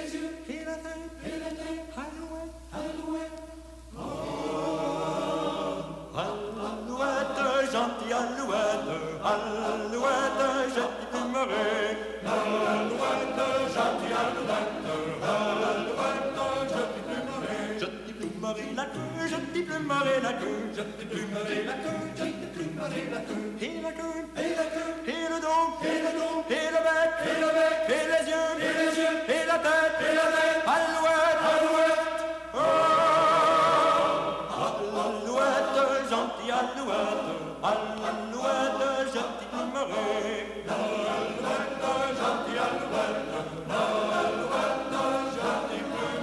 Alouette, gentille plumerée. Alouette, gentille alouette. Alouette, gentille plumerée. Gentille plumerée la queue, gentille plumerée la queue. Gentille plumerée la queue, gentille plumerée la queue. Et la queue, et la queue, et le dos, et le dos, et le bec, et le bec, et les yeux, et les yeux, et la tête, et la tête. Alouette, alouette. Oh, alouette, gentille alouette. Alouette, gentille plumerée. Alouette, gentille alouette. Alouette, gentille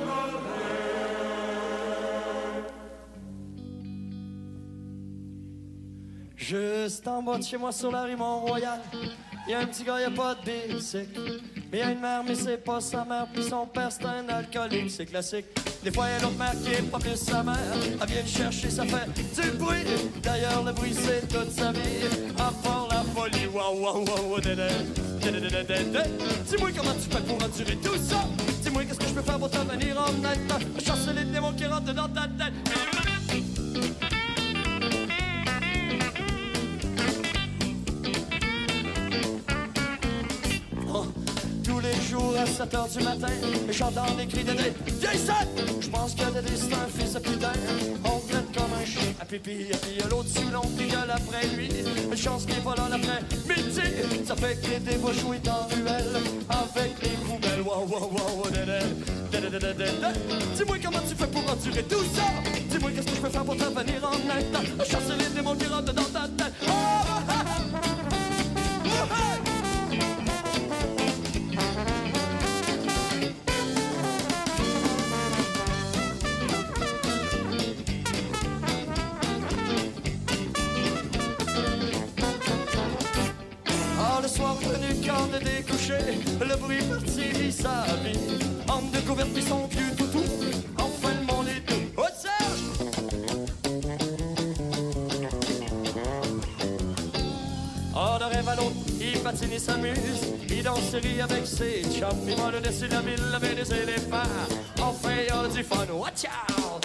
plumerée. Juste en bas de chez moi sur la rue Mont-Royal, y a un petit gars, y a pas de bicycle. Mais y a une mère, mais c'est pas sa mère, puis son père c'est un alcoolique, c'est classique. Des fois y a l'autre mère qui est pas plus sa mère, elle vient le chercher, ça fait du bruit. D'ailleurs le bruit c'est toute sa vie, à part la folie. Waouh waouh waouh, dédé, dédé, dédé, dédé. Dis-moi comment tu fais pour endurer tout ça. Dis-moi qu'est-ce que je peux faire pour te venir en aide, chasser les démons qui rentrent dans ta tête. Tous les jours à sept heures du matin, j'entends des cris d'Édé. Viens sept! Je pense que Dédé c'est un fils de putain. On traite comme un chien à pipi. Et puis y'a l'autre sous l'oncle qui gueule après lui. Une chance qu'il est pas là l'après-midi. Ça fait que Dédé va jouer dans ruelle avec les poubelles. Wow, wow, wow, Dédé, Dédé, Dédé, Dédé. Dis-moi comment tu fais pour endurer tout ça. Dis-moi qu'est-ce que je peux faire pour te venir en aide, chasser les démons qui rentrent dans ta tête. Oh, ah, ah. Oh, hey. Le soir venu quand de découcher, le bruit partit sa vie. En découverte puis son vieux toutou, enfin le monde est tout. Oh Serge! Oh, de rêve à l'autre, il patine et s'amuse. Il danse et rit avec ses chums. Il va le laisser la ville avec des éléphants. Enfin, il y a du fun. Watch out!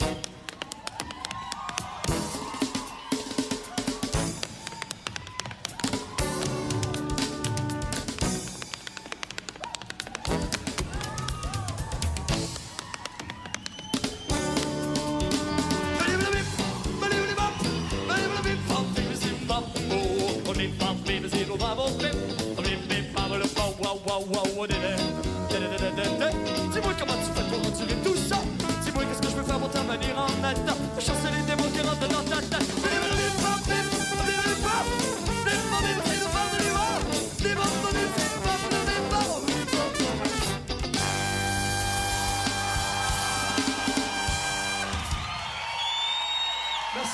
Dis-moi comment tu fais pour endurer tout ça. Dis-moi qu'est-ce que je peux faire pour t'en venir en aide, chasser les démons qui rentrent dans ta tête. Merci.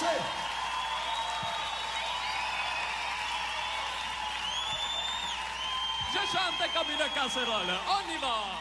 Je chante comme une casserole. On y va.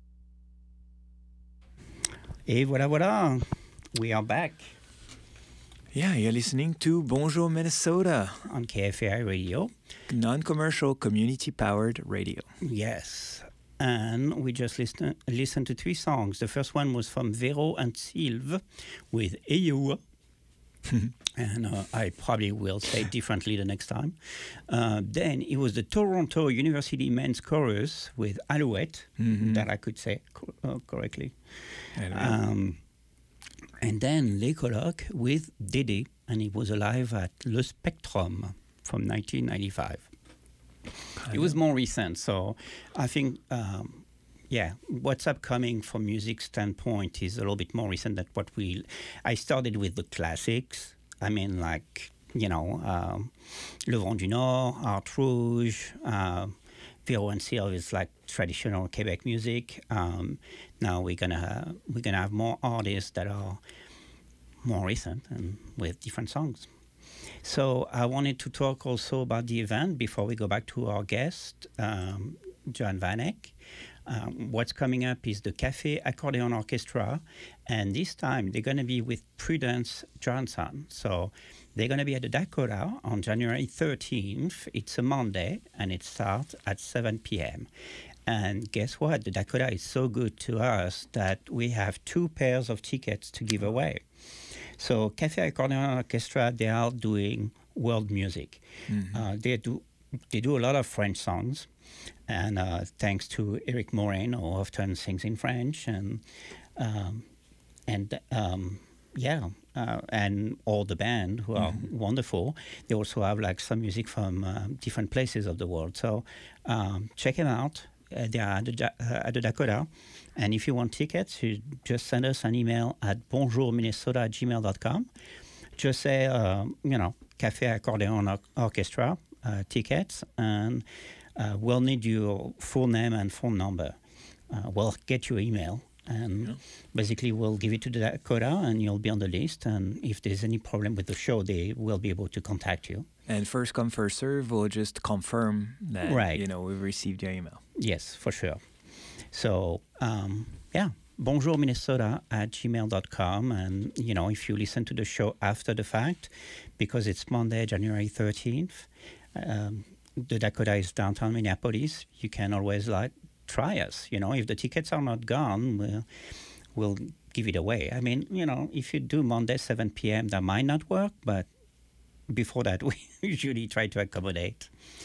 Et voilà, voilà. We are back. Yeah, you're listening to Bonjour Minnesota on K F A I Radio. Non-commercial, community-powered radio. Yes. And we just listen, listened to three songs. The first one was from Vero and Sylve with Eyoua. And uh, I probably will say it differently the next time. Uh, then it was the Toronto University Men's Chorus with Alouette, mm-hmm. that I could say co- uh, correctly. Um, and then Les Colocs with Dédé, and it was live at Le Spectrum from nineteen ninety-five. I it know. was more recent, so I think, um, yeah, what's upcoming from music standpoint is a little bit more recent than what we... I started with the classics. I mean, like, you know, um, Le Vent du Nord, Art Rouge, uh, Vero and Sylve is like traditional Quebec music. Um, now we're gonna uh, we're gonna have more artists that are more recent and with different songs. So I wanted to talk also about the event before we go back to our guest, um, Johan Van Eck. Um, what's coming up is the Café Accordeon Orchestra, and this time they're going to be with Prudence Johnson. So they're going to be at the Dakota on January thirteenth. It's a Monday, and it starts at seven p.m. And guess what? The Dakota is so good to us that we have two pairs of tickets to give away. So Café Accordeon Orchestra, they are doing world music. Mm-hmm. Uh, they do they do a lot of French songs, and uh, thanks to Eric Morin, who often sings in French, and um, and um, yeah, uh, and all the band who are mm-hmm. wonderful. They also have like some music from uh, different places of the world. So um, check them out. Uh, they are at the, uh, at the Dakota. And if you want tickets, you just send us an email at bonjourminnesota at gmail dot com. Just say, uh, you know, Café Accordeon or- Orchestra uh, tickets, and uh, we'll need your full name and phone number. Uh, we'll get your email. And yeah. basically, we'll give it to the Dakota, and you'll be on the list. And if there's any problem with the show, they will be able to contact you. And first come, first serve, we'll just confirm that right. you know we've received your email. Yes, for sure. So, um, yeah, bonjourminnesota at gmail dot com. And, you know, if you listen to the show after the fact, because it's Monday, January thirteenth, um, the Dakota is downtown Minneapolis, you can always, like, try us. You know, if the tickets are not gone, we'll, we'll give it away. I mean, you know, if you do Monday, seven p.m., that might not work, but before that, we usually try to accommodate.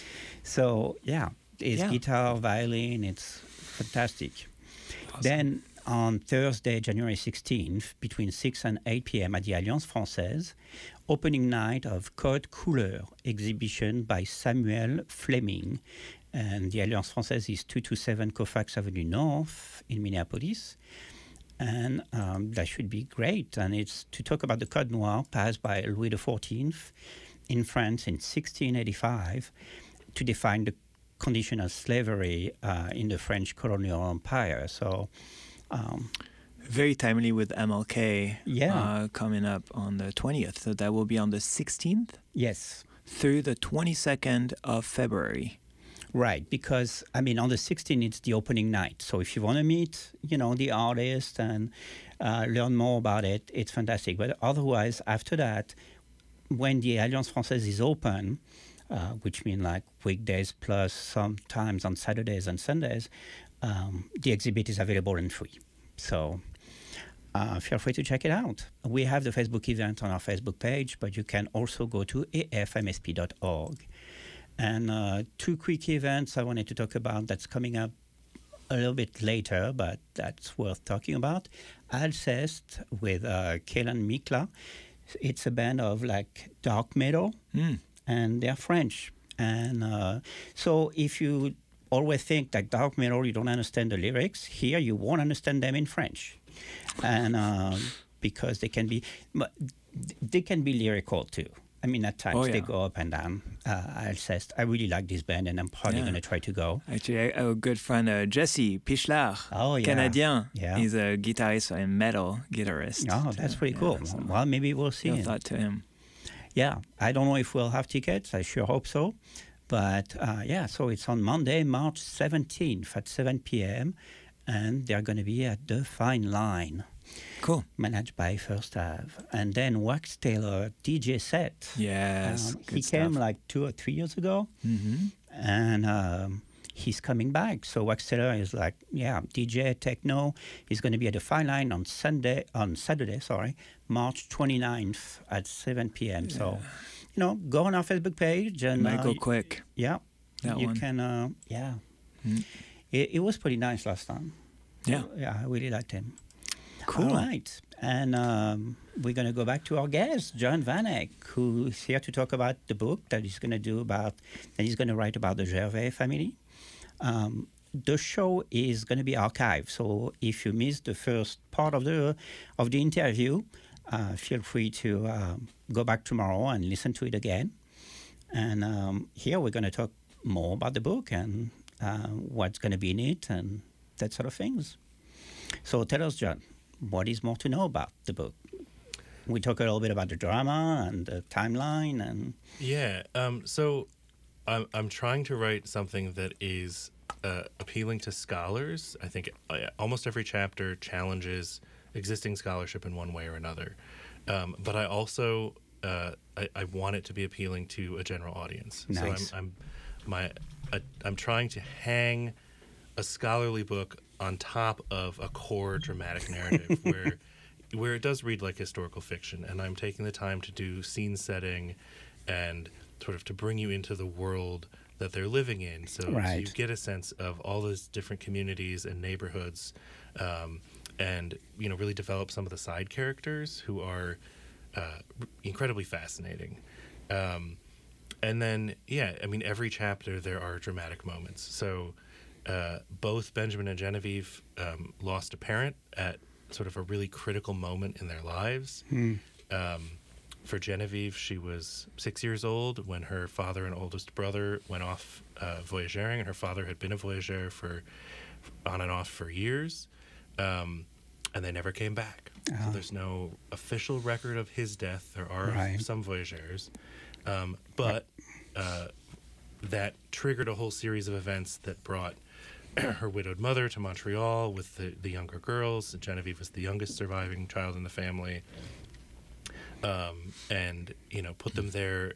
So, yeah, it's yeah. guitar, violin, it's fantastic. Awesome. Then on Thursday, January sixteenth, between six and eight p.m. at the Alliance Française, opening night of Code Couleur exhibition by Samuel Fleming. And the Alliance Française is two twenty-seven Colfax Avenue North in Minneapolis. And um, that should be great. And it's to talk about the Code Noir passed by Louis the fourteenth in France in sixteen eighty-five to define the condition of slavery uh, in the French colonial empire. So, um, very timely with M L K yeah. uh, coming up on the twentieth. So that will be on the sixteenth? Yes. Through the twenty-second of February. Right, because, I mean, on the sixteenth, it's the opening night. So if you want to meet, you know, the artist and uh, learn more about it, it's fantastic. But otherwise, after that, when the Alliance Française is open, uh, which means like weekdays plus sometimes on Saturdays and Sundays, um, the exhibit is available and free. So uh, feel free to check it out. We have the Facebook event on our Facebook page, but you can also go to a f m s p dot org. And uh, two quick events I wanted to talk about that's coming up a little bit later, but that's worth talking about. Alceste with uh, Kaylan Mikla. It's a band of like dark metal, mm. and they're French. And uh, so if you always think that dark metal, you don't understand the lyrics, here you won't understand them in French. And uh, because they can be, they can be lyrical too. I mean, at times oh, yeah. they go up and down. Uh, Alceste, I really like this band, and I'm probably yeah. going to try to go. Actually, a good friend, uh, Jesse Pichelard, oh, yeah. Canadien. Yeah. He's a guitarist and metal guitarist. Oh, that's pretty yeah, cool. So well, maybe we'll see no him. thought to him. Yeah, I don't know if we'll have tickets. I sure hope so. But uh, yeah, so it's on Monday, March seventeenth at seven p.m. And they're going to be at the Fine Line. Cool. Managed by First Ave. And then Wax Taylor D J set. Yes. Um, he came stuff. like two or three years ago. Mm-hmm. And um, he's coming back. So Wax Taylor is like, yeah, D J techno. He's going to be at the Fine Line on Sunday, on Saturday, sorry, March twenty-ninth at seven p.m. Yeah. So, you know, go on our Facebook page and might uh, go quick. Yeah, that you one. can. Uh, yeah, mm. it, it was pretty nice last time. Yeah, yeah, I really liked him. Cool. All right, and um, we're going to go back to our guest, John Vanek, who is here to talk about the book that he's going to do about, that he's going to write about the Gervais family. Um, the show is going to be archived, so if you missed the first part of the of the interview, uh, feel free to um, go back tomorrow and listen to it again. And um, here we're going to talk more about the book and uh, what's going to be in it and that sort of things. So tell us, John, what is more to know about the book? We talk a little bit about the drama and the timeline and... Yeah, um, so I'm, I'm trying to write something that is uh, appealing to scholars. I think uh, almost every chapter challenges existing scholarship in one way or another. Um, but I also, uh, I, I want it to be appealing to a general audience. Nice. So I'm, I'm, my, uh, I'm trying to hang a scholarly book on top of a core dramatic narrative where where it does read like historical fiction, and I'm taking the time to do scene setting and sort of to bring you into the world that they're living in. So, so Right. you get a sense of all those different communities and neighborhoods, um, and you know really develop some of the side characters who are uh, incredibly fascinating. Um, and then, yeah, I mean, every chapter there are dramatic moments. So uh, both Benjamin and Genevieve um, lost a parent at sort of a really critical moment in their lives. Hmm. Um, for Genevieve, she was six years old when her father and oldest brother went off uh, voyagering, and her father had been a voyageur for on and off for years, um, and they never came back. So Ah. there's no official record of his death. There are Right. some voyageurs, um, but uh, that triggered a whole series of events that brought her widowed mother to Montreal with the, the younger girls. Genevieve was the youngest surviving child in the family. Um, and, you know, put them there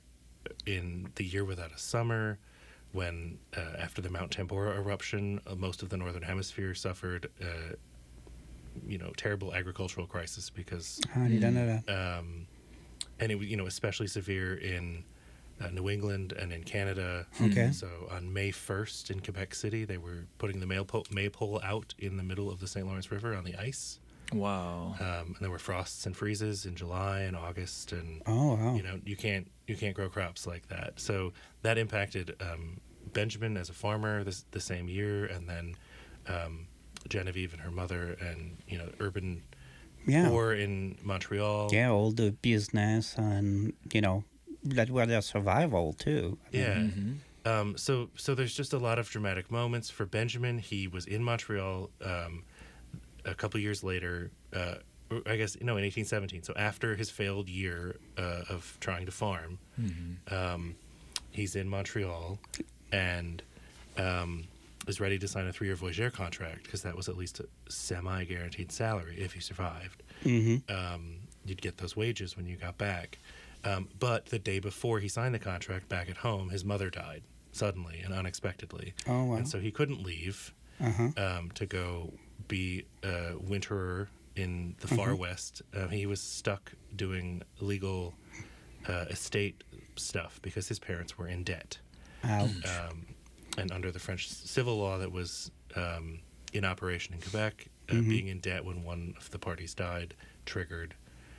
in the year without a summer when, uh, after the Mount Tambora eruption, uh, most of the Northern Hemisphere suffered, uh, you know, terrible agricultural crisis because... I didn't know that. Um, and it was, you know, especially severe in uh, New England and in Canada. Okay. So on May first in Quebec City, they were putting the maypole, maypole out in the middle of the Saint Lawrence River on the ice. Wow. Um, and there were frosts and freezes in July and August, and Oh, wow. you know you can't you can't grow crops like that. So that impacted um, Benjamin as a farmer this the same year, and then um, Genevieve and her mother, and you know urban Yeah. poor in Montreal. Yeah, all the business and, you know, that were their survival too. I mean, Yeah. Mm-hmm. Um, so so there's just a lot of dramatic moments for Benjamin. He was in Montreal um, a couple years later. Uh, or I guess no, in eighteen seventeen. So after his failed year uh, of trying to farm, Mm-hmm. um, he's in Montreal and um, is ready to sign a three-year voyageur contract because that was at least a semi-guaranteed salary if he survived. Mhm. Um, you'd get those wages when you got back. Um, but the day before he signed the contract back at home, his mother died suddenly and unexpectedly. Oh, wow. And so he couldn't leave Uh-huh. um, to go be a winterer in the far Mhm. west. Uh, he was stuck doing legal uh, estate stuff because his parents were in debt. Ouch. Um, and under the French civil law that was um, in operation in Quebec, uh, Mhm. being in debt when one of the parties died triggered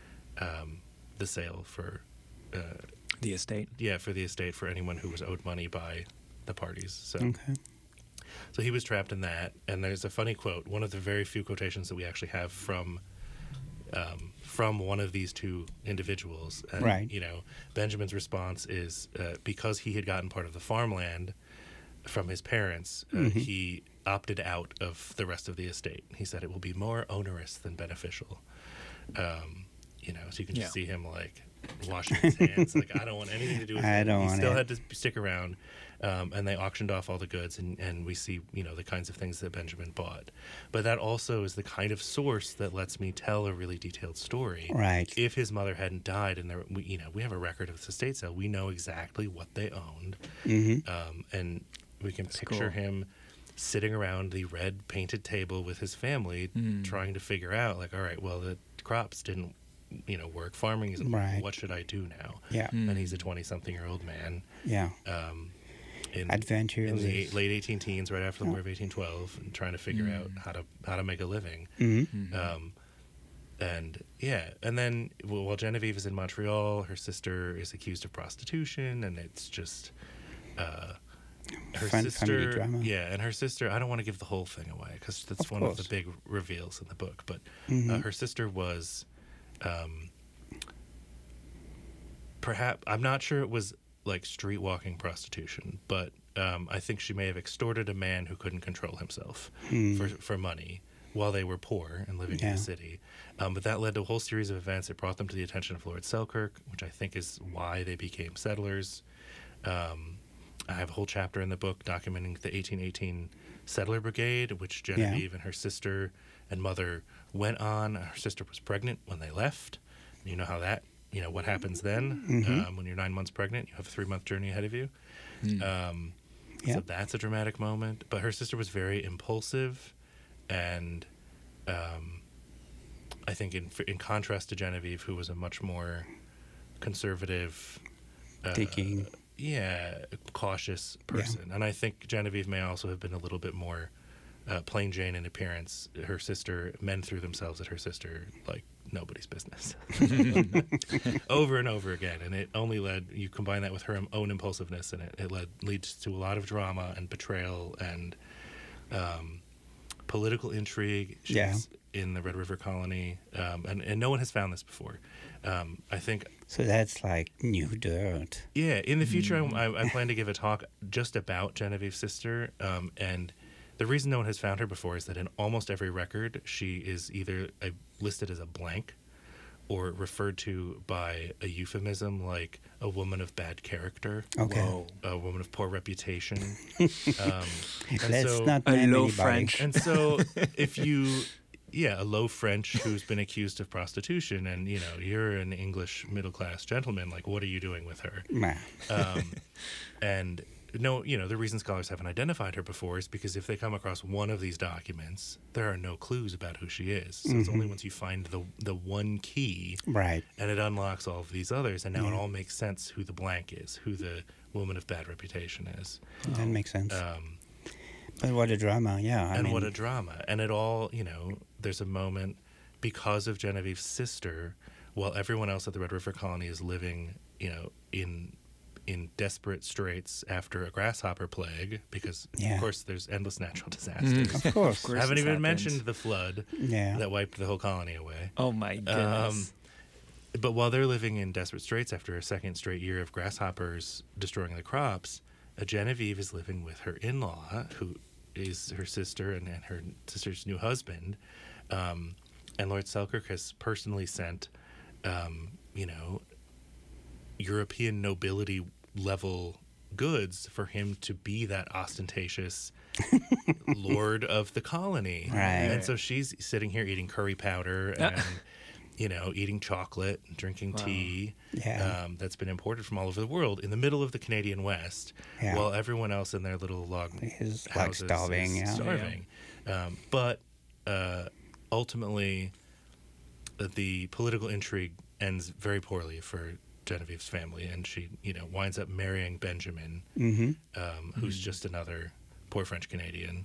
um, the sale for uh, the estate. Yeah, for the estate for anyone who was owed money by the parties. So, Okay. so he was trapped in that. And there's a funny quote, one of the very few quotations that we actually have from um, from one of these two individuals. And, Right. You know, Benjamin's response is uh, because he had gotten part of the farmland from his parents, uh, Mhm. he opted out of the rest of the estate. He said it will be more onerous than beneficial. Um, you know, so you can just Yeah. see him like washing his hands, like I don't want anything to do with I it. don't He want still it. had to stick around, um, and they auctioned off all the goods, and, and we see you know the kinds of things that Benjamin bought. But that also is the kind of source that lets me tell a really detailed story. Right. If his mother hadn't died, and there, we, you know, we have a record of this estate sale, we know exactly what they owned, Mhm. um, and we can That's picture cool. him sitting around the red painted table with his family, Mm. trying to figure out, like, all right, well, the crops didn't, you know, work. Farming isn't. Right. What should I do now? Yeah. And he's a twenty-something-year-old man. Yeah. Um, in, Adventures. in the eight, late eighteen teens, right after the War of eighteen twelve, and trying to figure Mm. out how to how to make a living. Mhm. Mm-hmm. Um, and yeah, and then well, while Genevieve is in Montreal, her sister is accused of prostitution, and it's just uh, her Fun family sister. drama. Yeah, and her sister. I don't want to give the whole thing away because that's Of one course. of the big reveals in the book. But uh, Mhm. her sister was, um, perhaps I'm not sure it was like street walking prostitution, but um, I think she may have extorted a man who couldn't control himself Hmm. for for money while they were poor and living in Yeah. the city. Um, but that led to a whole series of events. It brought them to the attention of Lord Selkirk, which I think is why they became settlers. Um, I have a whole chapter in the book documenting the eighteen eighteen Settler Brigade, which Genevieve and her sister and mother went on. Her sister was pregnant when they left. You know how that, you know, what happens then Mhm. um, when you're nine months pregnant. You have a three-month journey ahead of you. Mm. Um, Yeah. So that's a dramatic moment. But her sister was very impulsive, and um, I think in in contrast to Genevieve, who was a much more conservative, uh, Thinking. yeah, cautious person. Yeah. And I think Genevieve may also have been a little bit more uh, plain Jane in appearance. Her sister, men threw themselves at her sister like nobody's business. Over and over again. And it only led, you combine that with her own impulsiveness, and it, it led leads to a lot of drama and betrayal and um, political intrigue. She's yeah. in the Red River Colony, um, and, and no one has found this before. Um, I think... So that's like new dirt. Yeah, in the future, mm. I, I plan to give a talk just about Genevieve's sister, um, and the reason no one has found her before is that in almost every record, she is either a, listed as a blank or referred to by a euphemism like a woman of bad character, okay. Whoa, a woman of poor reputation. um, and Let's so, not name anybody. French. And so if you... Yeah, a low French who's been accused of prostitution, and, you know, you're an English middle-class gentleman, like, what are you doing with her? Nah. um, and, no, you know, the reason scholars haven't identified her before is because if they come across one of these documents, there are no clues about who she is. So mm-hmm. it's only once you find the the one key, right, and it unlocks all of these others, and now yeah. it all makes sense who the blank is, who the woman of bad reputation is. That um, makes sense. Um, But what a drama, yeah. I and mean, what a drama. And it all, you know, there's a moment because of Genevieve's sister, while everyone else at the Red River Colony is living, you know, in in desperate straits after a grasshopper plague, because, yeah. of course, there's endless natural disasters. Mm, of course. of course haven't even happened. mentioned the flood yeah. that wiped the whole colony away. Oh, my goodness. Um, but while they're living in desperate straits after a second straight year of grasshoppers destroying the crops, uh, Genevieve is living with her in-law, who is her sister and, and her sister's new husband. Um, and Lord Selkirk has personally sent, um, you know, European nobility level goods for him to be that ostentatious lord of the colony. Right. And so she's sitting here eating curry powder and, you know, eating chocolate, drinking wow. tea yeah. um, that's been imported from all over the world in the middle of the Canadian West, yeah. while everyone else in their little log is houses like starving. is Yeah. starving. Yeah. Um, but uh, ultimately, uh, the political intrigue ends very poorly for Genevieve's family, and she, you know, winds up marrying Benjamin, mm-hmm. um, who's mm. just another poor French Canadian,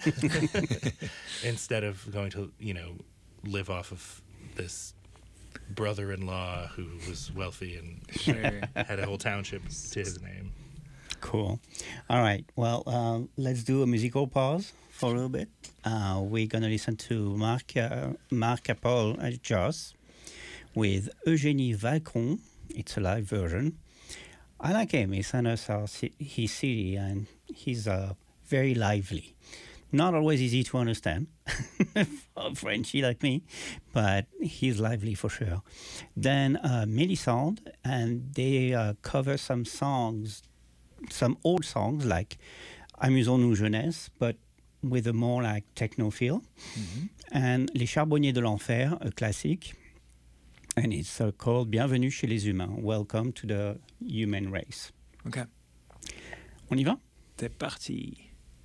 instead of going to, you know, live off of this brother-in-law who was wealthy and sure. had a whole township to his name. Cool. All right. Well, uh, let's do a musical pause for a little bit. Uh, we're going to listen to Marc, uh, Marc Capol at Joss with Eugénie Valcron. It's a live version. I like him. He sent us our, his C D, and he's uh, very lively. Not always easy to understand for Frenchy like me, but he's lively for sure. Then uh, Mélisande, and they uh, cover some songs, some old songs like Amusons-nous jeunesse, but with a more like techno feel. Mm-hmm. And Les Charbonniers de l'Enfer, a classic. And it's uh, called Bienvenue chez les humains. Welcome to the human race. Ok. On y va? C'est parti.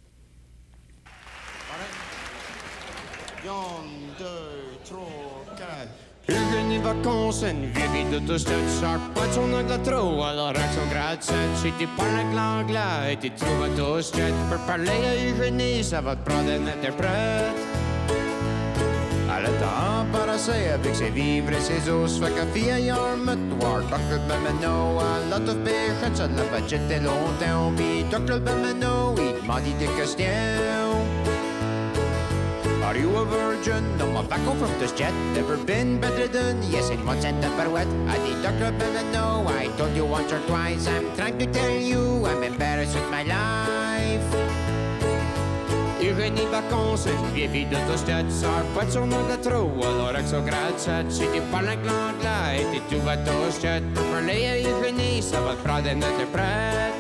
Un, deux, trois, quatre. Eugénie vacances, une vieille vie d'autostop, sort pas de son angle trop, alors avec son grade sept, si tu parles avec l'anglais et tu trouves un toast-jet, pour parler à Eugénie, ça va te prendre un interprète. Elle est embarrassée avec ses vivres et ses os, fait qu'à fille en mutoir, docteur Bemeno, a lot of patience, elle l'a budgeté longtemps, pis docteur Bemeno, il demandait des questions. Are you a virgin? No, my back home from this jet. Never been bedridden? Yes, in once and never wet. I did Doctor Bennett, no, I told you once or twice. I'm trying to tell you, I'm embarrassed with my life. Eugénie vacances, une vieille fille d'autostat, sort pas de son angle trop, alors avec son grade sept, si tu parles avec l'anglais, et tu vas t'autojet, pour parler à Eugénie, ça va te prendre un interprète.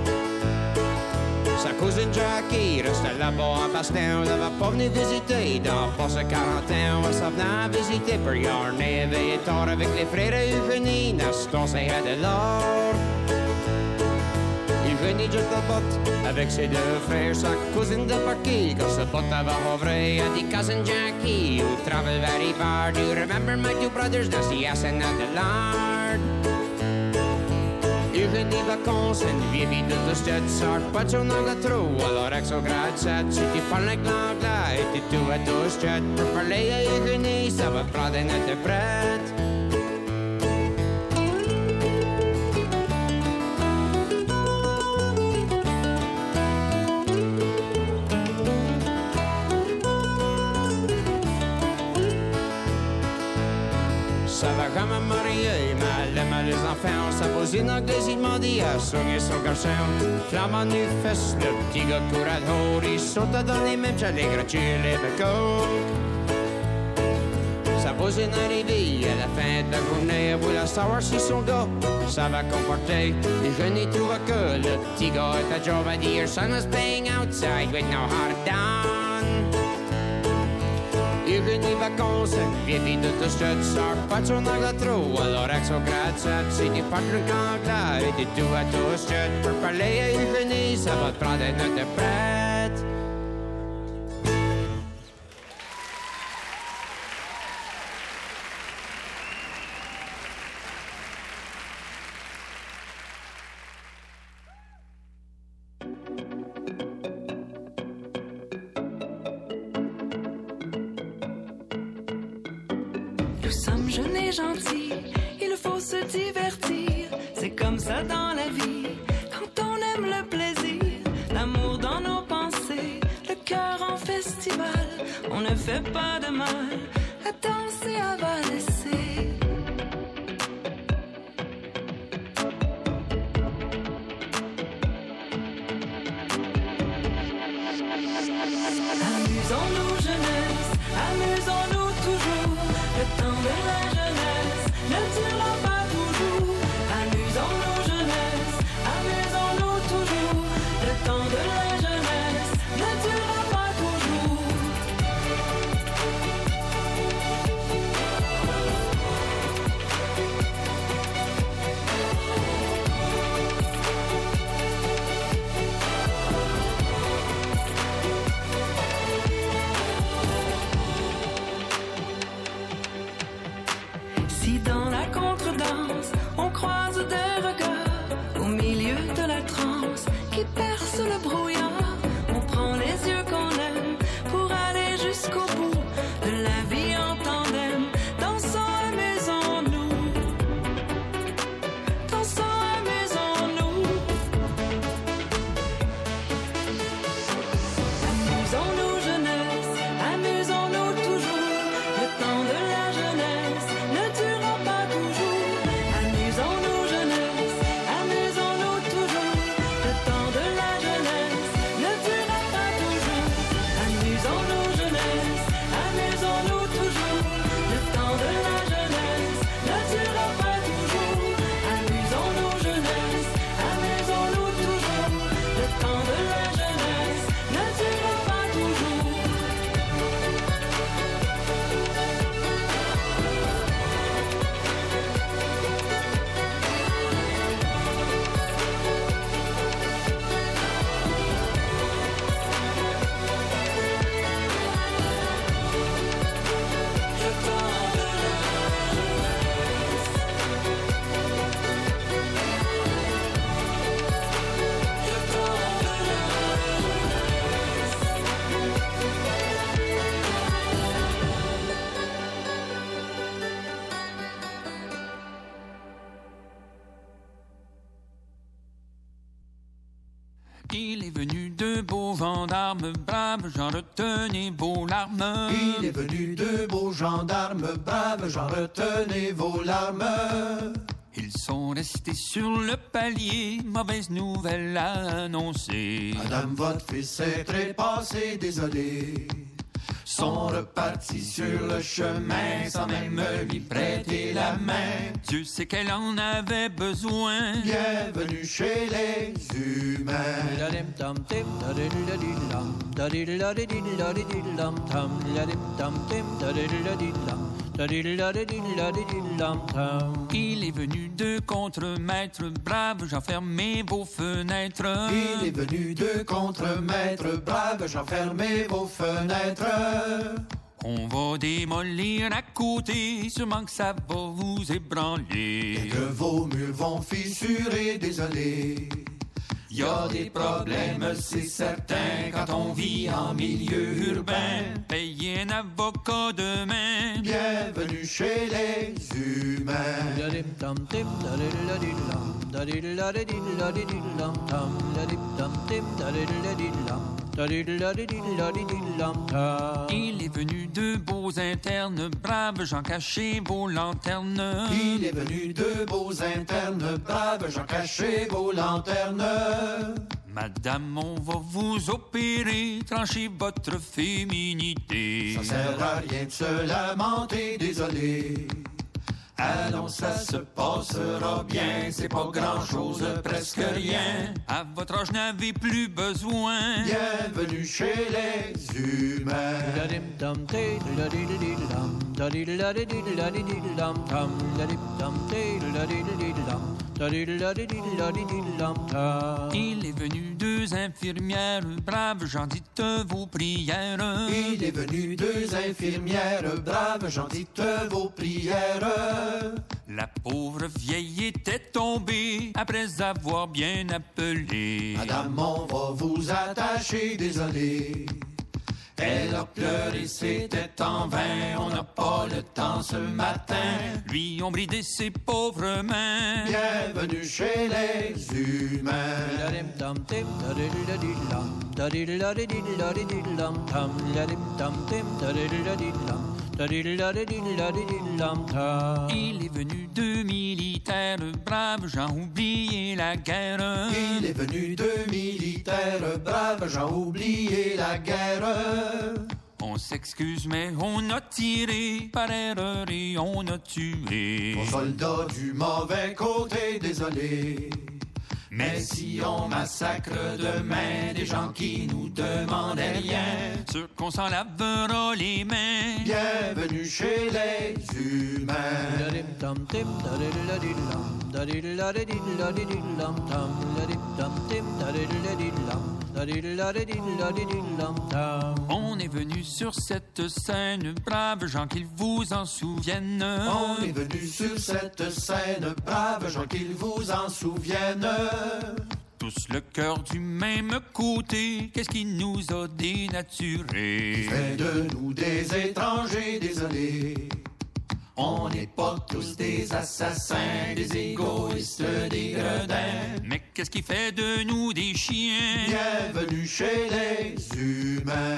Sa cousine Jackie restait là-bas en Bastin, elle va pas venir visiter, dans passé quarante ans, elle s'en venait visiter pour y avoir éveillé tard avec les frères Eugénie, Naston s'est de l'or. Eugénie jette la botte avec ses deux frères, sa cousine de Bucky, quand sa botte avait ouvré, elle dit cousin Jackie, you travel very far, do you remember my two brothers, that's the ass and not the lard. Ugen i vakansen, vi vid ut och stöd Sart på några tro, alla räck så grad satt sitt i fallet glagla, ett i to ett och stöd för förleja ugen i, så var braden efter brett. Ça va comme un marié, mal, mal les enfants, ça pose une anglaisement d'hier, sånger son garçon. Flamman nu fest, le petit gars courad hår, il sauta dans les mêmes chalets, gratuits les becoques. Ça pose une arrivée, à la fin de la journée, vous la savoir si son gars, ça va comporter. Les jeunes y trouvent que le petit gars est à job à dire, son is playing outside with no heart down. Ugen i vakansen, vi vid ut och stöd Sart på några tro, alla räck så grad satt sitt i partner gagla, ett i to ett och stöd för förleja ugen i, så var braden efter brett. Nous sommes jeunes et gentils, il faut se divertir. C'est comme ça dans la vie, quand on aime le plaisir, l'amour dans nos pensées, le cœur en festival. On ne fait pas de mal à danser, à valser. Amusons-nous jeunesse, amusons-nous toujours. Le temps de la jeunesse ne durera pas toujours. Amusons-nous jeunesse, amusons-nous toujours. Le temps de la jeunesse ne durera pas toujours. Si dans la contredanse, on croise des regards au milieu de la transe qui perce le brouillard, on prend les yeux qu'on aime pour aller jusqu'au bout de la vie en tandem. Dansons, amusons-nous. Dansons, amusons-nous. Amusons-nous jeunesse, amusons-nous toujours. Le temps de la jeunesse ne durera pas toujours. Amusons-nous jeunesse, amusons-nous toujours. Le temps de la jeunesse ne durera pas toujours. Amusons-nous jeunesse, amusons-nous toujours. Le temps de la jeunesse ne durera pas toujours. Amusons-nous jeunesse, amusons-nous toujours. Le temps de la jeunesse ne durera pas toujours. Il est venu de beaux gendarmes braves, j'en retenais vos larmes. Il est venu de beaux gendarmes braves, j'en retenais vos larmes. Ils sont restés sur le palier, mauvaise nouvelle à annoncer. Madame, votre fils est trépassé, désolé. Sont repartis sur le chemin sans même lui prêter la main. Dieu sait qu'elle en avait besoin. Bienvenue chez les humains. Il est venu de contre-maître brave, j'enfermais vos fenêtres. Il est venu de contre-maître brave, j'enfermais vos fenêtres. qu'on va démolir à côté, sûrement que ça va vous ébranler. Et que vos murs vont fissurer, désolé. Y a des problèmes, c'est certain, quand on vit en milieu urbain. Payez un avocat demain. Bienvenue chez les humains. Il est venu de beaux internes, braves gens, cachez vos lanternes. Il est venu de beaux internes, braves gens, cachez vos lanternes. Madame, on va vous opérer, trancher votre féminité. Ça sert à rien de se lamenter, désolé. Allons, ça se passera bien, c'est pas grand-chose, presque rien. À votre âge, n'avez plus besoin. Bienvenue chez les humains. Il est venu deux infirmières, braves gens, dites vos prières. Il est venu deux infirmières, braves gens, dites vos prières. La pauvre vieille était tombée après avoir bien appelé. Madame, on va vous attacher, désolé. Elle a pleuré, c'était en vain, on n'a pas le temps ce matin. Lui ont bridé ses pauvres mains. Bienvenue chez les humains. Il est venu deux militaires, braves gens, oubliez la guerre. Il est venu deux militaires, braves gens, oubliez la guerre. On s'excuse, mais on a tiré par erreur et on a tué. Aux soldats du mauvais côté, désolé. Mais si on massacre demain des gens qui nous demandaient rien, sûr qu'on s'en lavera les mains. Bienvenue chez les humains. On est venu sur cette scène, braves gens, qu'ils vous en souviennent. On est venu sur cette scène, braves gens, qu'ils vous en souviennent. Tous le cœur du même côté, qu'est-ce qui nous a dénaturés? Qui fait de nous des étrangers, désolé. On n'est pas tous des assassins, des égoïstes, des gredins. Mais qu'est-ce qui fait de nous des chiens? Bienvenue chez les humains.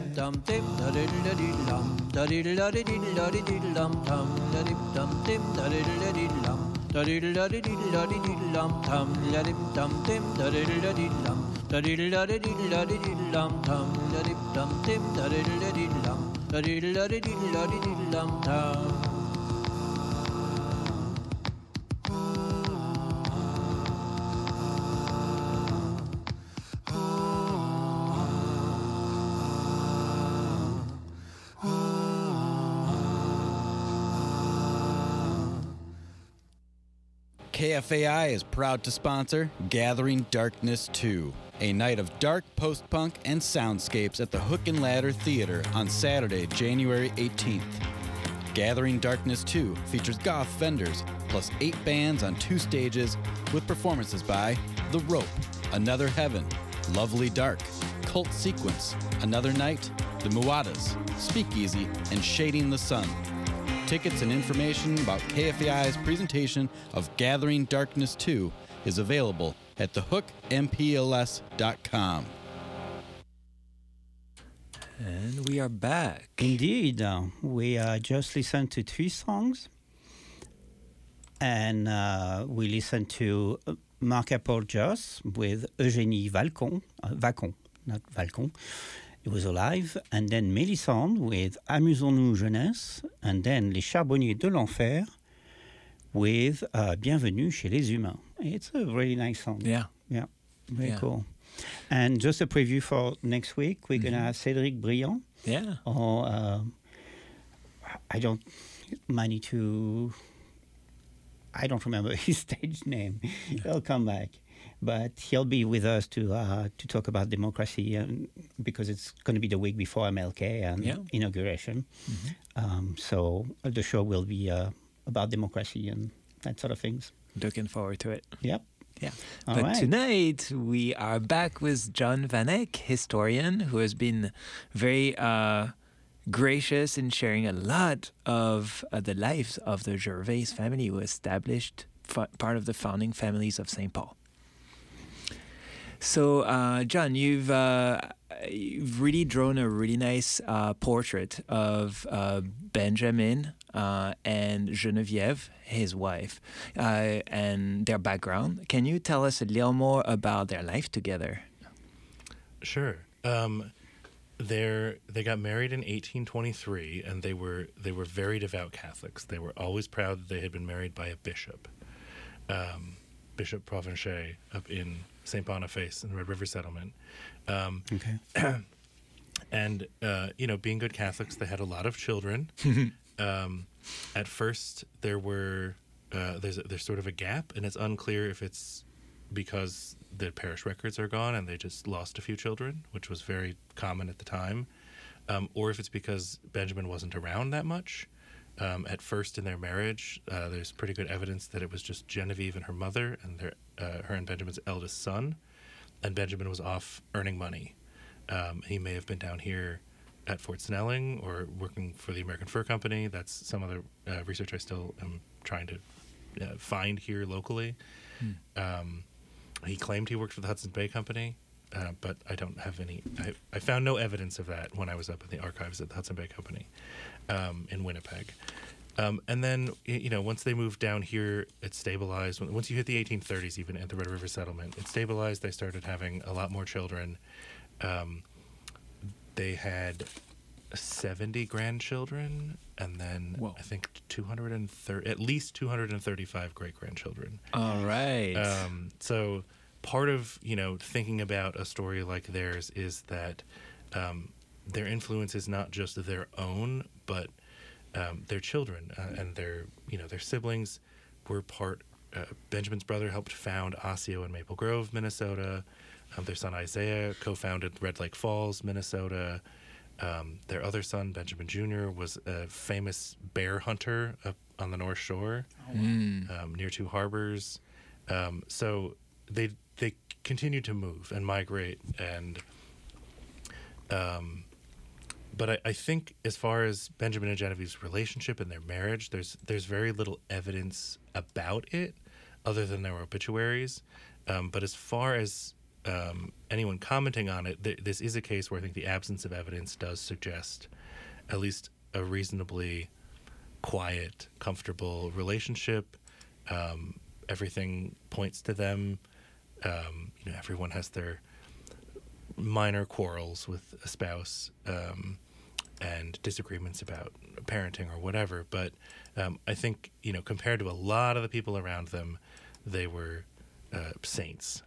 K F A I is proud to sponsor Gathering Darkness two, a night of dark post-punk and soundscapes at the Hook and Ladder Theater on Saturday, January eighteenth. Gathering Darkness two features goth vendors, plus eight bands on two stages with performances by The Rope, Another Heaven, Lovely Dark, Cult Sequence, Another Night, The Muadas, Speakeasy, and Shading the Sun. Tickets and information about K F A I's presentation of Gathering Darkness two is available at the hook m p l s dot com. And we are back. Indeed. Uh, we uh, just listened to three songs. And uh, we listened to Marc-Paul Josse with Eugénie Valcon, uh, Vacon, not Valcon. It was alive. And then Mélisande with Amusons-nous jeunesse. And then Les Charbonniers de l'Enfer with uh, Bienvenue chez les Humains. It's a really nice song. Yeah. Yeah. Very Yeah. cool. And just a preview for next week, we're Mm-hmm. going to have Cédric Briand. Yeah. Or, uh, I don't, might need to, I don't remember his stage name. He'll come back. but he'll be with us to uh, to talk about democracy, and because it's going to be the week before M L K and Yeah. inauguration. Um, so uh, the show will be uh, about democracy and that sort of things. Looking forward to it. Yep. Yeah. All but right. tonight we are back with John Van Eyck, historian, who has been very uh, gracious in sharing a lot of uh, the lives of the Gervais family, who established f- part of the founding families of Saint Paul. So, uh, John, you've uh, you've really drawn a really nice uh, portrait of uh, Benjamin uh, and Geneviève, his wife, uh, and their background. Can you tell us a little more about their life together? Sure. Um, they're they got married in eighteen twenty-three, and they were they were very devout Catholics. They were always proud that they had been married by a bishop, um, Bishop Provencher up in Saint Boniface in the Red River Settlement. Um, okay. And uh, you know, being good Catholics, they had a lot of children. um, at first, there were uh, there's a, there's sort of a gap, and it's unclear if it's because the parish records are gone and they just lost a few children, which was very common at the time, um, or if it's because Benjamin wasn't around that much. Um, at first in their marriage, uh, there's pretty good evidence that it was just Genevieve and her mother and their uh, her and Benjamin's eldest son, and Benjamin was off earning money. Um, he may have been down here at Fort Snelling or working for the American Fur Company. That's some of the uh, research I still am trying to uh, find here locally. Hmm. Um, he claimed he worked for the Hudson's Bay Company, uh, but I don't have any. I, I found no evidence of that when I was up in the archives at the Hudson Bay Company um, in Winnipeg. Um, and then, y- you know, once they moved down here, it stabilized. When- Once you hit the eighteen thirties, even at the Red River Settlement, it stabilized. They started having a lot more children. Um, they had seventy grandchildren, and then Whoa. I think two hundred thirty, at least two hundred thirty-five great grandchildren. All right. Um, so part of, you know, thinking about a story like theirs is that um, their influence is not just their own, but um, their children uh, and their, you know, their siblings were part. Uh, Benjamin's brother helped found Osseo in Maple Grove, Minnesota. Um, their son Isaiah co-founded Red Lake Falls, Minnesota. Um, their other son, Benjamin Junior, was a famous bear hunter up on the North Shore, Oh, wow. Mm. um, near two harbors. Um, so they they continued to move and migrate, and um, but I, I think as far as Benjamin and Genevieve's relationship and their marriage, there's there's very little evidence about it, other than their obituaries. Um, but as far as um, anyone commenting on it, th- this is a case where I think the absence of evidence does suggest at least a reasonably quiet, comfortable relationship. Um, everything points to them. Um, you know, everyone has their minor quarrels with a spouse um, and disagreements about parenting or whatever. But um, I think, you know, compared to a lot of the people around them, they were uh, saints,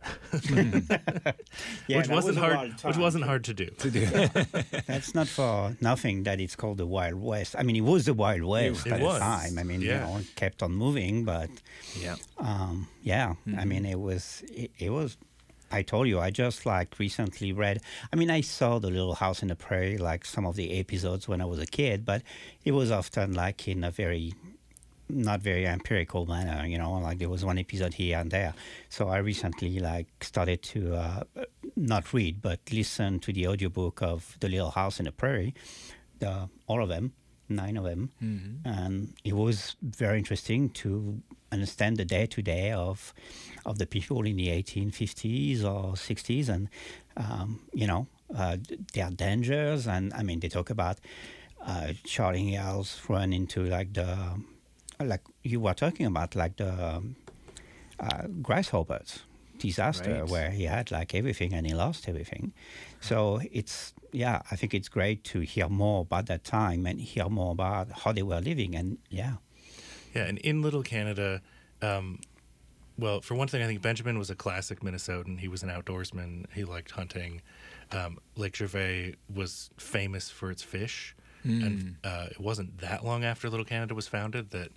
Yeah, which that wasn't was a hard. wild Which time. wasn't hard to do. That's not for nothing that it's called the Wild West. I mean, it was the Wild West it at was. the time. I mean, Yeah. you know, it kept on moving, but Yeah. um, yeah. I mean, it was it, it was. I told you, I just like recently read. I mean, I saw The Little House in the Prairie, like some of the episodes when I was a kid, but it was often like in a very not very empirical manner, you know, like there was one episode here and there. So I recently like started to uh, not read, but listen to the audiobook of The Little House in the Prairie, the, all of them, nine of them. Mhm. And it was very interesting to understand the day-to-day of of the people in the eighteen fifties or sixties and, um, you know, uh, their dangers. And, I mean, they talk about uh, Charlie Hales run into, like, the... like you were talking about, like the um, uh, grasshoppers disaster, Right. where he had like everything and he lost everything. So it's, yeah, I think it's great to hear more about that time and hear more about how they were living. And yeah. Yeah, and in Little Canada, um, well, for one thing, I think Benjamin was a classic Minnesotan. He was an outdoorsman. He liked hunting. Um, Lake Gervais was famous for its fish. Mm. And uh, it wasn't that long after Little Canada was founded that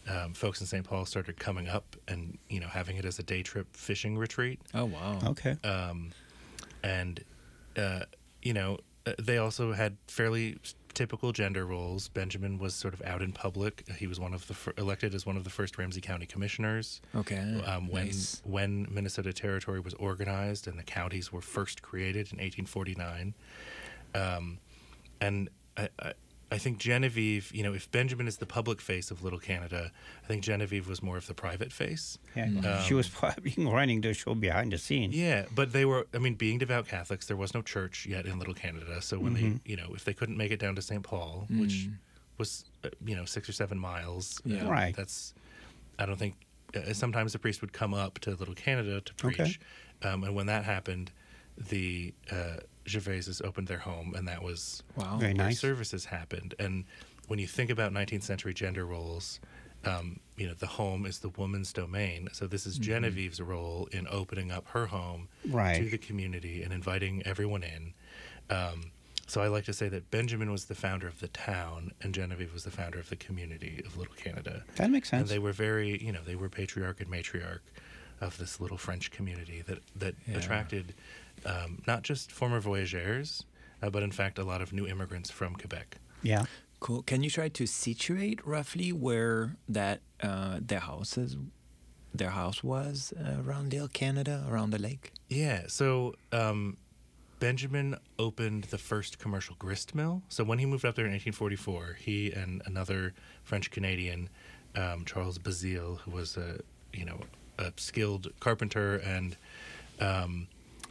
um, folks in Saint Paul started coming up and, you know, having it as a day trip fishing retreat. Oh, wow. Okay. Um, and, uh, you know, uh, they also had fairly typical gender roles. Benjamin was sort of out in public. He was one of the fir- elected as one of the first Ramsey County commissioners. Okay, Um, when nice. when Minnesota Territory was organized and the counties were first created in eighteen forty-nine, um, and I, I I think Genevieve, you know, if Benjamin is the public face of Little Canada, I think Genevieve was more of the private face. Yeah, Um, she was probably running the show behind the scenes. Yeah, but they were, I mean, being devout Catholics, there was no church yet in Little Canada. So when Mhm. they, you know, if they couldn't make it down to Saint Paul, which was, uh, you know, six or seven miles, Yeah. uh, Right. That's, I don't think, uh, sometimes the priest would come up to Little Canada to preach. Okay. Um, and when that happened, the uh, Gervaises opened their home, and that was Wow. Very where nice. services happened. And when you think about nineteenth century gender roles, um, you know, the home is the woman's domain. So this is Mhm. Genevieve's role in opening up her home Right. to the community and inviting everyone in. Um, so I like to say that Benjamin was the founder of the town and Genevieve was the founder of the community of Little Canada. That makes And sense. they were very, you know, they were patriarch and matriarch of this little French community that, that Yeah. attracted um, not just former voyageurs, uh, but in fact a lot of new immigrants from Quebec. Yeah. Cool. Can you try to situate roughly where that uh, their houses, their house was uh, around Little Canada, around the lake? Yeah, so um, Benjamin opened the first commercial grist mill. So when he moved up there in eighteen forty-four, he and another French Canadian, um, Charles Bazile, who was a you know a skilled carpenter, and um,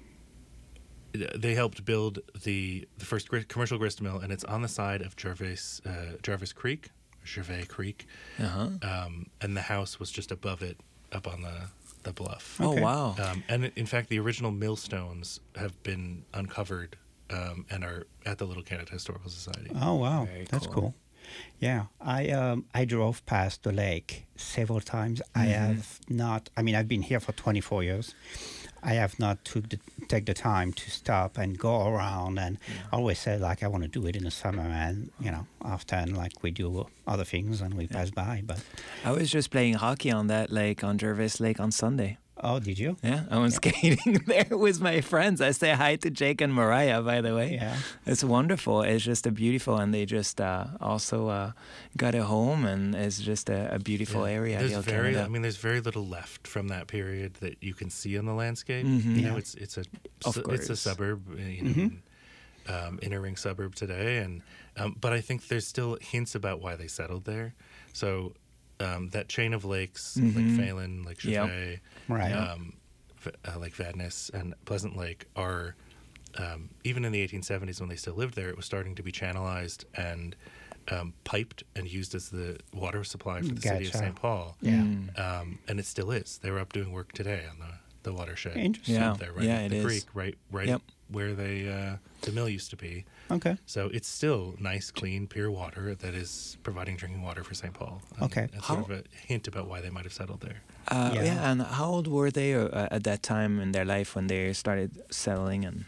they helped build the the first gri- commercial grist mill, and it's on the side of Jarvis uh, Jarvis Creek, Gervais Creek, Uh-huh. um, and the house was just above it, up on the the bluff. Oh, Okay. wow. Um, and in fact, the original millstones have been uncovered um, and are at the Little Canada Historical Society. Oh wow, that's cool. Yeah, I um, I drove past the lake several times. I Mhm. have not. I mean, I've been here for twenty-four years. I have not took the, take the time to stop and go around. And I always say like I want to do it in the summer, and you know, often like we do other things and we pass by. But I was just playing hockey on that lake, on Jervis Lake on Sunday. Oh, did you? Yeah, I was skating there with my friends. I say hi to Jake and Mariah, by the way. Yeah. It's wonderful. It's just a beautiful, and they just uh, also uh, got a home, and it's just a, a beautiful Yeah. area. There's Little very, Canada. I mean, there's very little left from that period that you can see in the landscape. Mhm. You know, Yeah. it's it's a Of su- it's a course. suburb, uh, you know, Mhm. um, inner ring suburb today, and um, but I think there's still hints about why they settled there. So um, that chain of lakes, Mhm. Lake Phelan, Lake Yep. Gervais, Right. um, V- uh, Lake Vadnais, and Pleasant Lake are um, even in the eighteen seventies when they still lived there, it was starting to be channelized and um, piped and used as the water supply for the city of Gotcha. Saint Paul. Yeah. Mm. Um, and it still is. They were up doing work today on the, the watershed. Interesting. Yeah. Up there, right Yeah, at it the is. creek, right, right Yep. where they uh, the mill used to be. Okay. So it's still nice, clean, pure water that is providing drinking water for Saint Paul. And Okay. That's How- sort of a hint about why they might have settled there. Uh, yeah. Yeah. and how old were they uh, at that time in their life when they started settling? And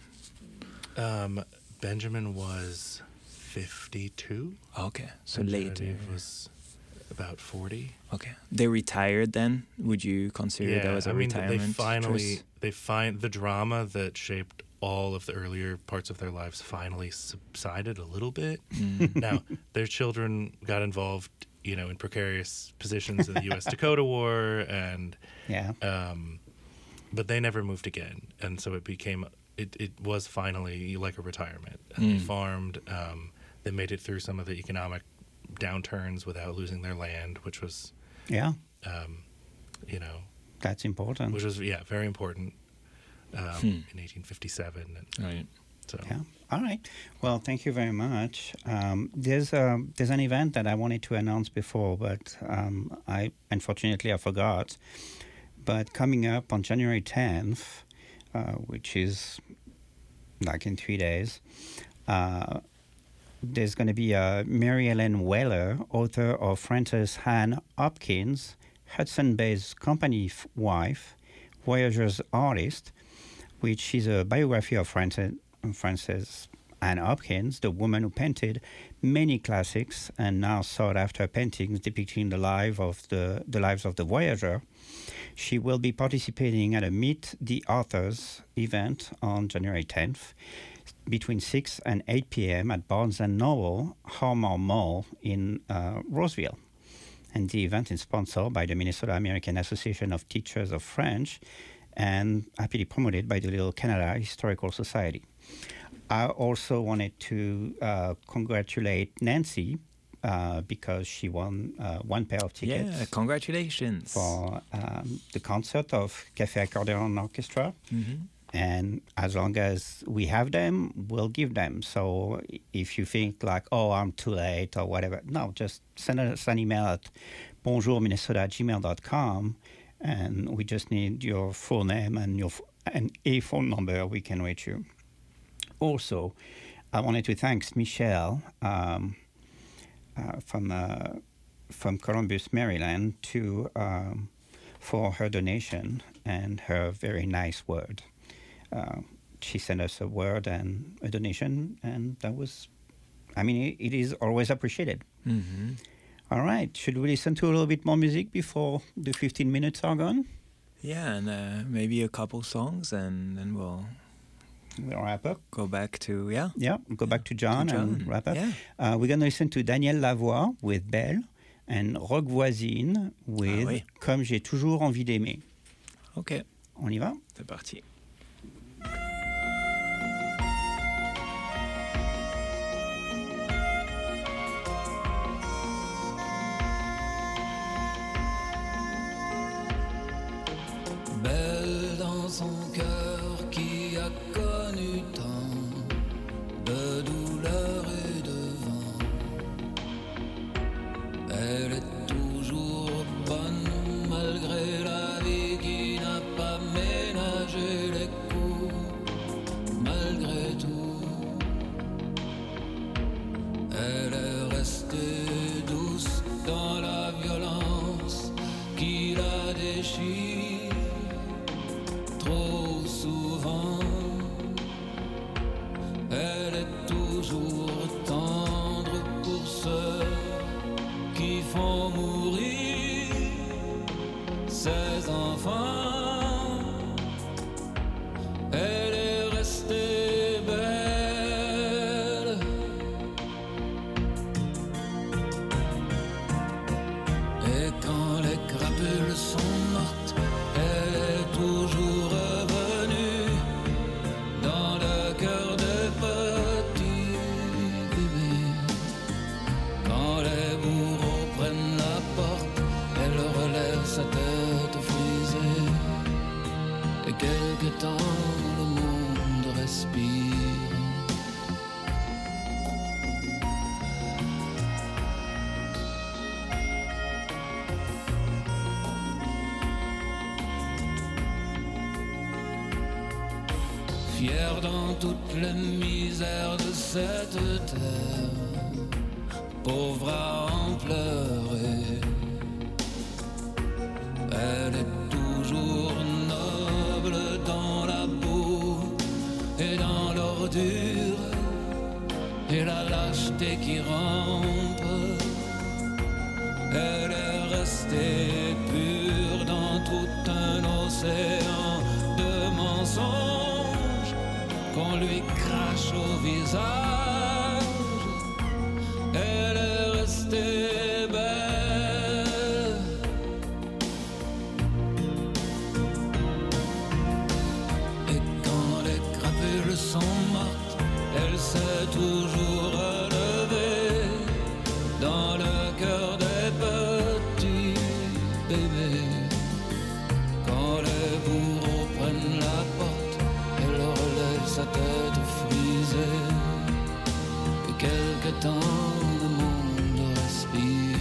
Um, Benjamin was fifty-two. okay, so and late. Genevieve was about forty. Okay, they retired then. Would you consider Yeah, that was a I mean, retirement? they finally choice? they find the drama that shaped all of the earlier parts of their lives finally subsided a little bit. Mm. Now their children got involved, you know, in precarious positions in the U S Dakota War, and Yeah. um, but they never moved again, and so it became it, it was finally like a retirement. And they Mm. farmed. Um, they made it through some of the economic downturns without losing their land, which was, Yeah. um, you know, That's important. which was yeah very important um, Hmm. in eighteen fifty-seven. And Right. so Yeah. All right. Well, thank you very much. Um, there's um, there's an event that I wanted to announce before, but um, I unfortunately I forgot. But coming up on January tenth, uh, which is like in three days, uh, there's going to be a Mary Ellen Weller, author of Frances Anne Hopkins, Hudson Bay's company f- wife, Voyager's artist, which is a biography of Frances, Frances Anne Hopkins, the woman who painted many classics and now sought-after paintings depicting the life of the the lives of the Voyager. She will be participating at a Meet the Authors event on January tenth between six and eight p.m. at Barnes and Noble Harmar Mall in uh, Roseville. And the event is sponsored by the Minnesota American Association of Teachers of French and happily promoted by the Little Canada Historical Society. I also wanted to uh, congratulate Nancy uh, because she won uh, one pair of tickets. Yeah, congratulations. For um, the concert of Café Accordeon Orchestra. Mm-hmm. And as long as we have them, we'll give them. So if you think like, oh, I'm too late or whatever, no, just send us an email at bonjour minnesota at gmail dot com, and we just need your full name and your and a phone number. We can reach you. Also, I wanted to thank Michelle um, uh, from uh, from Columbus, Maryland, to um, for her donation and her very nice word. Uh, she sent us a word and a donation, and that was, I mean, it, it is always appreciated. Mm-hmm. All right, should we listen to a little bit more music before the fifteen minutes are gone? Yeah, and uh, maybe a couple songs, and then we'll we'll wrap up. Go back to yeah, yeah, go back to John, to John. and wrap up. Yeah. Uh, we're gonna listen to Daniel Lavoie with Belle and Rock Voisine with ah, oui. Comme j'ai toujours envie d'aimer. Ok, on y va. C'est parti. Belle dans son cœur qui a connu tant de douleur et de vent. Elle est toujours bonne malgré la vie qui n'a pas ménagé les coups. Malgré tout, elle est restée douce dans la violence qui la déchire. Trop souvent, elle est toujours tendre pour ceux qui font mourir ses enfants. Elle est restée belle. Et quand les crapules sont mortes, elle est toujours revenue dans le cœur des petits bébés. Quand les bourreaux prennent la porte, elle relève sa tête frisée. Et quelque temps le monde respire. Fière dans toutes les misères de cette terre, pauvre à en pleurer. Elle est toujours noble dans la boue et dans l'ordure et la lâcheté qui rampe. Elle est restée pure dans tout un océan de mensonges qu'on lui crache au visage. Elle est restée belle. Et quand les crapules sont mortes, elle s'est toujours relevée dans le cœur des petits bébés. Quand les bourreaux prennent la porte, elle relève sa tête frisée. Et quelque temps le monde respire.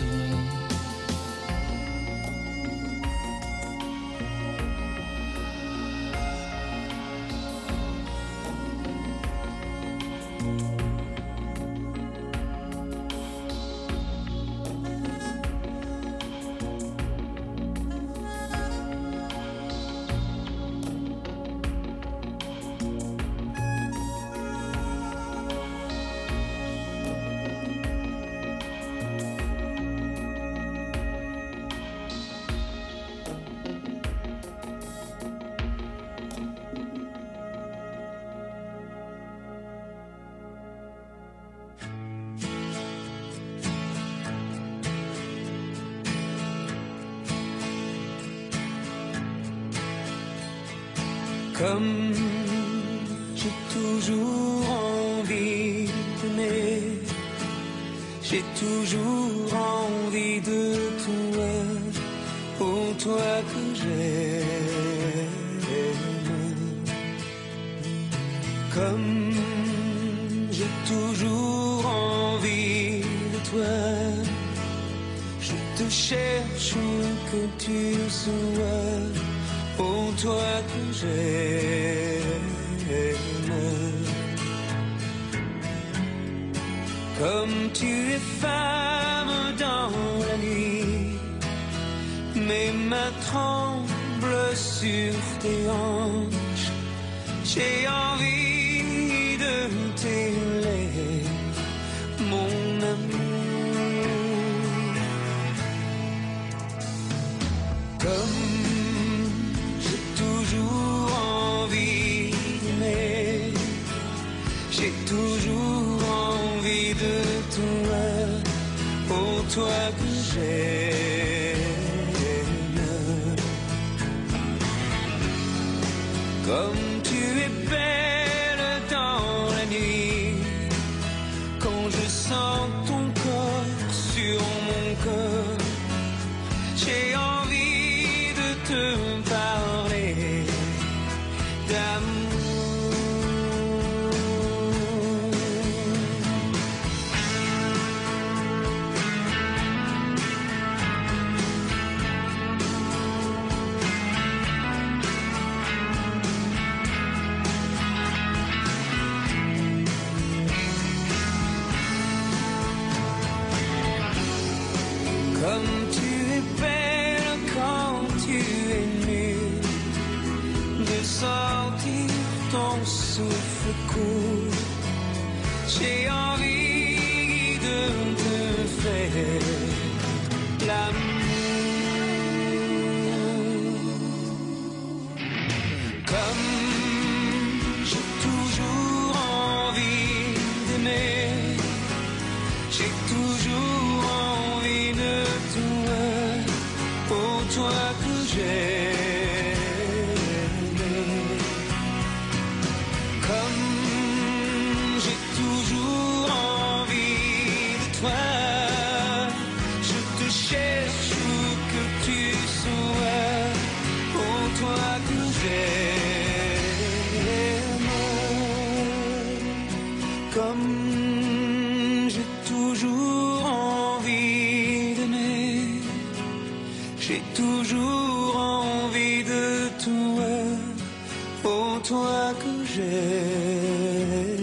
Comme j'ai toujours envie d'aimer, j'ai toujours envie de toi, pour toi que j'aime. Comme j'ai toujours envie de toi, je te cherche où que tu sois, pour toi que j'aime. Comme tu es femme dans la nuit, mes mains tremblent sur tes hanches, j'ai envie de tes lèvres, mon amour. Comme j'ai toujours envie d'aimer, j'ai toujours envie de toi, pour toi que j'aime. Comme tu es belle dans la nuit, quand je sens ton corps sur mon corps, j'ai envie de te parler d'amour. Comme tu es belle quand tu es nue, de sentir ton souffle court, j'ai envie de te faire l'amour. Comme j'ai toujours envie d'aimer, j'ai toujours envie de toi, pour toi que j'aime. Comme j'ai toujours envie de toi, je te cherche où que tu sois, pour toi que j'aime. Comme j'ai toujours envie d'aimer, j'ai toujours envie de toi, pour toi que j'aime.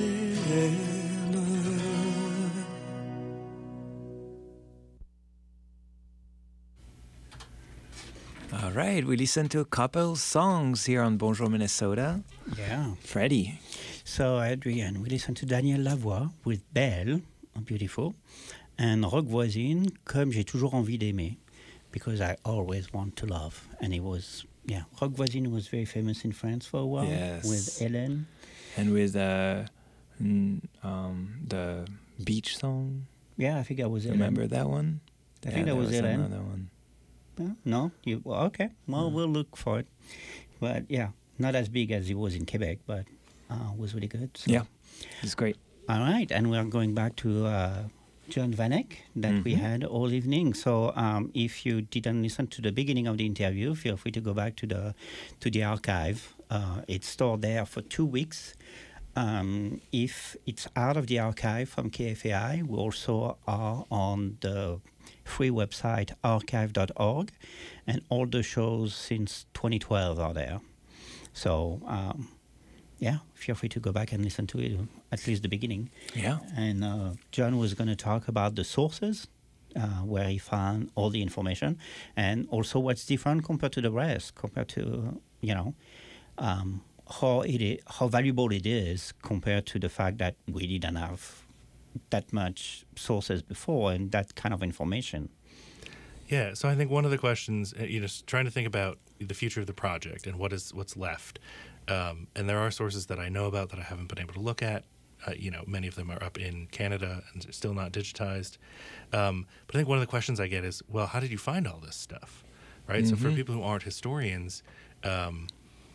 All right, we listened to a couple songs here on Bonjour Minnesota. Yeah. Freddie. So, Adrian, we listened to Daniel Lavoie with Belle, beautiful, and Rock Voisine, Comme j'ai toujours envie d'aimer, because I always want to love. And it was, yeah, Rock Voisine was very famous in France for a while, Yes. with Hélène. And with uh, n- um, the beach song. Yeah, I think that was Hélène. Remember that one? I Yeah, think that there was Hélène. another one. No? No? You, well, okay, well, we'll look for it. But, yeah, not as big as it was in Quebec, but uh, was really good. So. Yeah, it's great. All right, and we're going back to uh, John Vanek that we Mhm. had all evening. So um, if you didn't listen to the beginning of the interview, feel free to go back to the to the archive. Uh, it's stored there for two weeks. Um, if it's out of the archive from K F A I, we also are on the free website archive dot org, and all the shows since twenty twelve are there. So, um, yeah, feel free to go back and listen to it, at least the beginning. Yeah. And uh, John was going to talk about the sources, uh, where he found all the information, and also what's different compared to the rest, compared to, you know, um, how it is, how valuable it is compared to the fact that we didn't have that much sources before and that kind of information. Yeah, so I think one of the questions, uh, you know, s- trying to think about the future of the project and what is what's left, um, and there are sources that I know about that I haven't been able to look at. Uh, you know, many of them are up in Canada and still not digitized. Um, but I think one of the questions I get is, well, how did you find all this stuff, right? So for Mhm. people who aren't historians, um,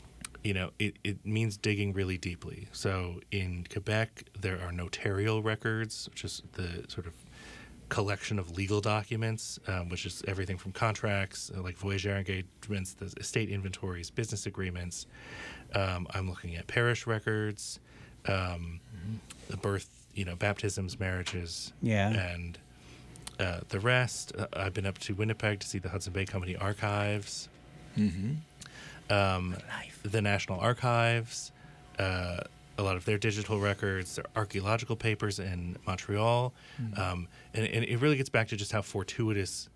you know, it, it means digging really deeply. So in Quebec, there are notarial records, which is the sort of collection of legal documents, um, which is everything from contracts, uh, like voyageur engagements, the estate inventories, business agreements. Um, I'm looking at parish records, um, mm-hmm. the birth, you know, baptisms, marriages, yeah. and uh, the rest. Uh, I've been up to Winnipeg to see the Hudson Bay Company archives, mm-hmm. um, the National Archives, uh, a lot of their digital records, their archaeological papers in Montreal. Mm. Um, and, and it really gets back to just how fortuitous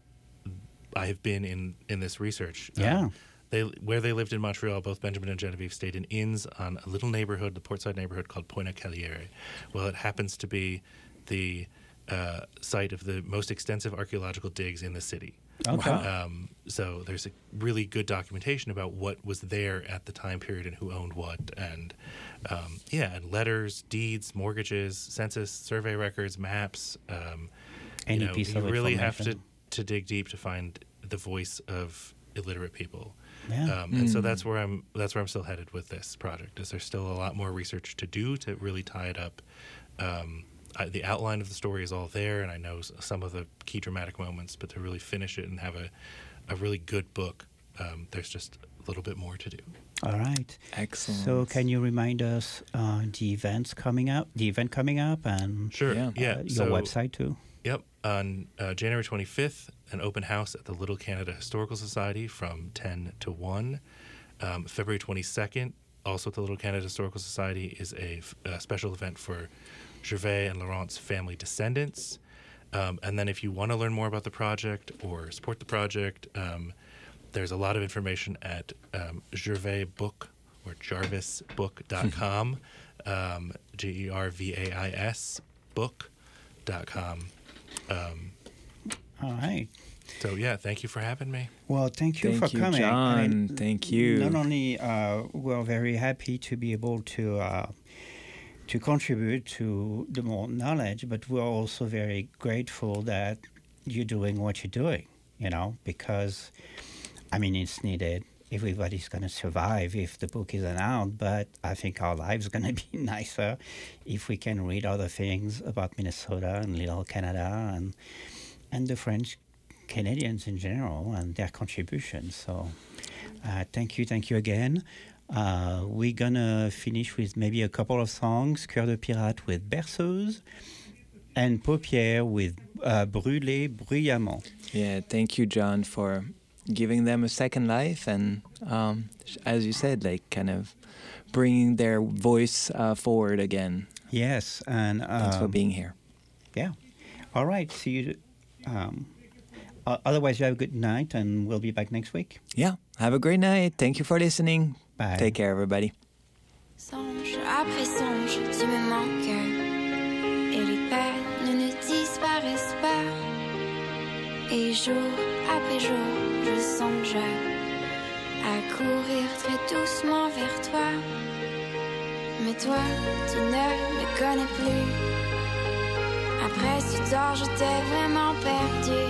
I have been in, in this research. Yeah. Um, they where they lived in Montreal, both Benjamin and Genevieve stayed in inns on a little neighborhood, the portside neighborhood called Pointe-à-Calière. Well, it happens to be the uh, site of the most extensive archaeological digs in the city. Okay. Um, so there's a really good documentation about what was there at the time period and who owned what, and um, yeah, and letters, deeds, mortgages, census, survey records, maps. Um, Any you know, piece you of really have to, information. to dig deep to find the voice of illiterate people. Yeah. Um, and so Mm. that's where I'm. That's where I'm still headed with this project. Is there's still a lot more research to do to really tie it up. Um, I, the outline of the story is all there, and I know s- some of the key dramatic moments. But to really finish it and have a, a really good book, um, there's just a little bit more to do. All right. Excellent. So can you remind us uh, the events coming up, the event coming up, and Sure. Yeah. uh, Yeah. your so, website too? Yep. On uh, January twenty-fifth, an open house at the Little Canada Historical Society from ten to one. Um, February twenty-second, also at the Little Canada Historical Society, is a, f- a special event for Gervais and Laurent's family descendants. Um, and then if you want to learn more about the project or support the project, um, there's a lot of information at um, Gervais Book or jarvis book dot com, um, G E R V A I S book dot com. Um, All right. so yeah, thank you for having me. Well, thank you Thank for you, coming. I mean, John. Thank you. Not only uh, we're very happy to be able to uh, to contribute to the more knowledge, but we're also very grateful that you're doing what you're doing. You know, because I mean, it's needed. Everybody's going to survive if the book isn't out, but I think our lives are going to be nicer if we can read other things about Minnesota and Little Canada and and the French Canadians in general and their contributions. So uh, thank you, thank you again. Uh, we're going to finish with maybe a couple of songs, Cœur de Pirate with Berceuse and Paupières with uh, Brûler bruyamment. Yeah, thank you, John, for giving them a second life and, um, as you said, like kind of bringing their voice uh, forward again. Yes, and um, Thanks for being here. Yeah. All right. See you. Um, o- otherwise, you have a good night, and we'll be back next week. Yeah, have a great night. Thank you for listening. Bye. Take care, everybody. Songe après songe, tu me manques. Et les peines ne disparaissent pas. Et jour après jour, je songe à courir très doucement vers toi. Mais toi, tu ne me connais plus. Après ce temps, je t'ai vraiment perdu.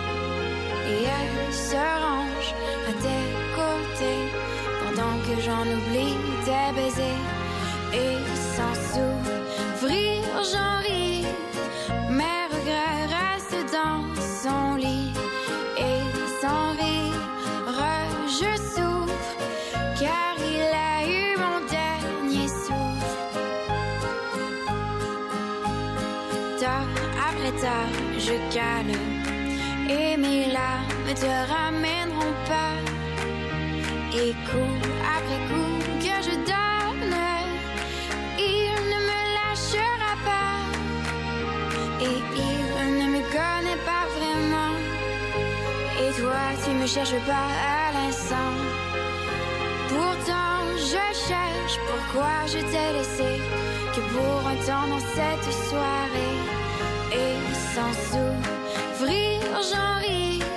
Et elle se range à tes côtés pendant que j'en oublie tes baisers. Et sans s'ouvrir, j'en ris. Mes regrets restent dans son lit. Et sans rire, je souffre, car il a eu mon dernier souffle. Tard après tard, je cale, et mes larmes te ramèneront pas. Et coup après coup que je donne, il ne me lâchera pas. Et il ne me connaît pas vraiment. Et toi, tu me cherches pas à l'instant. Pourtant, je cherche pourquoi je t'ai laissé que pour un temps dans cette soirée. Et sans s'ouvrir, j'en ris.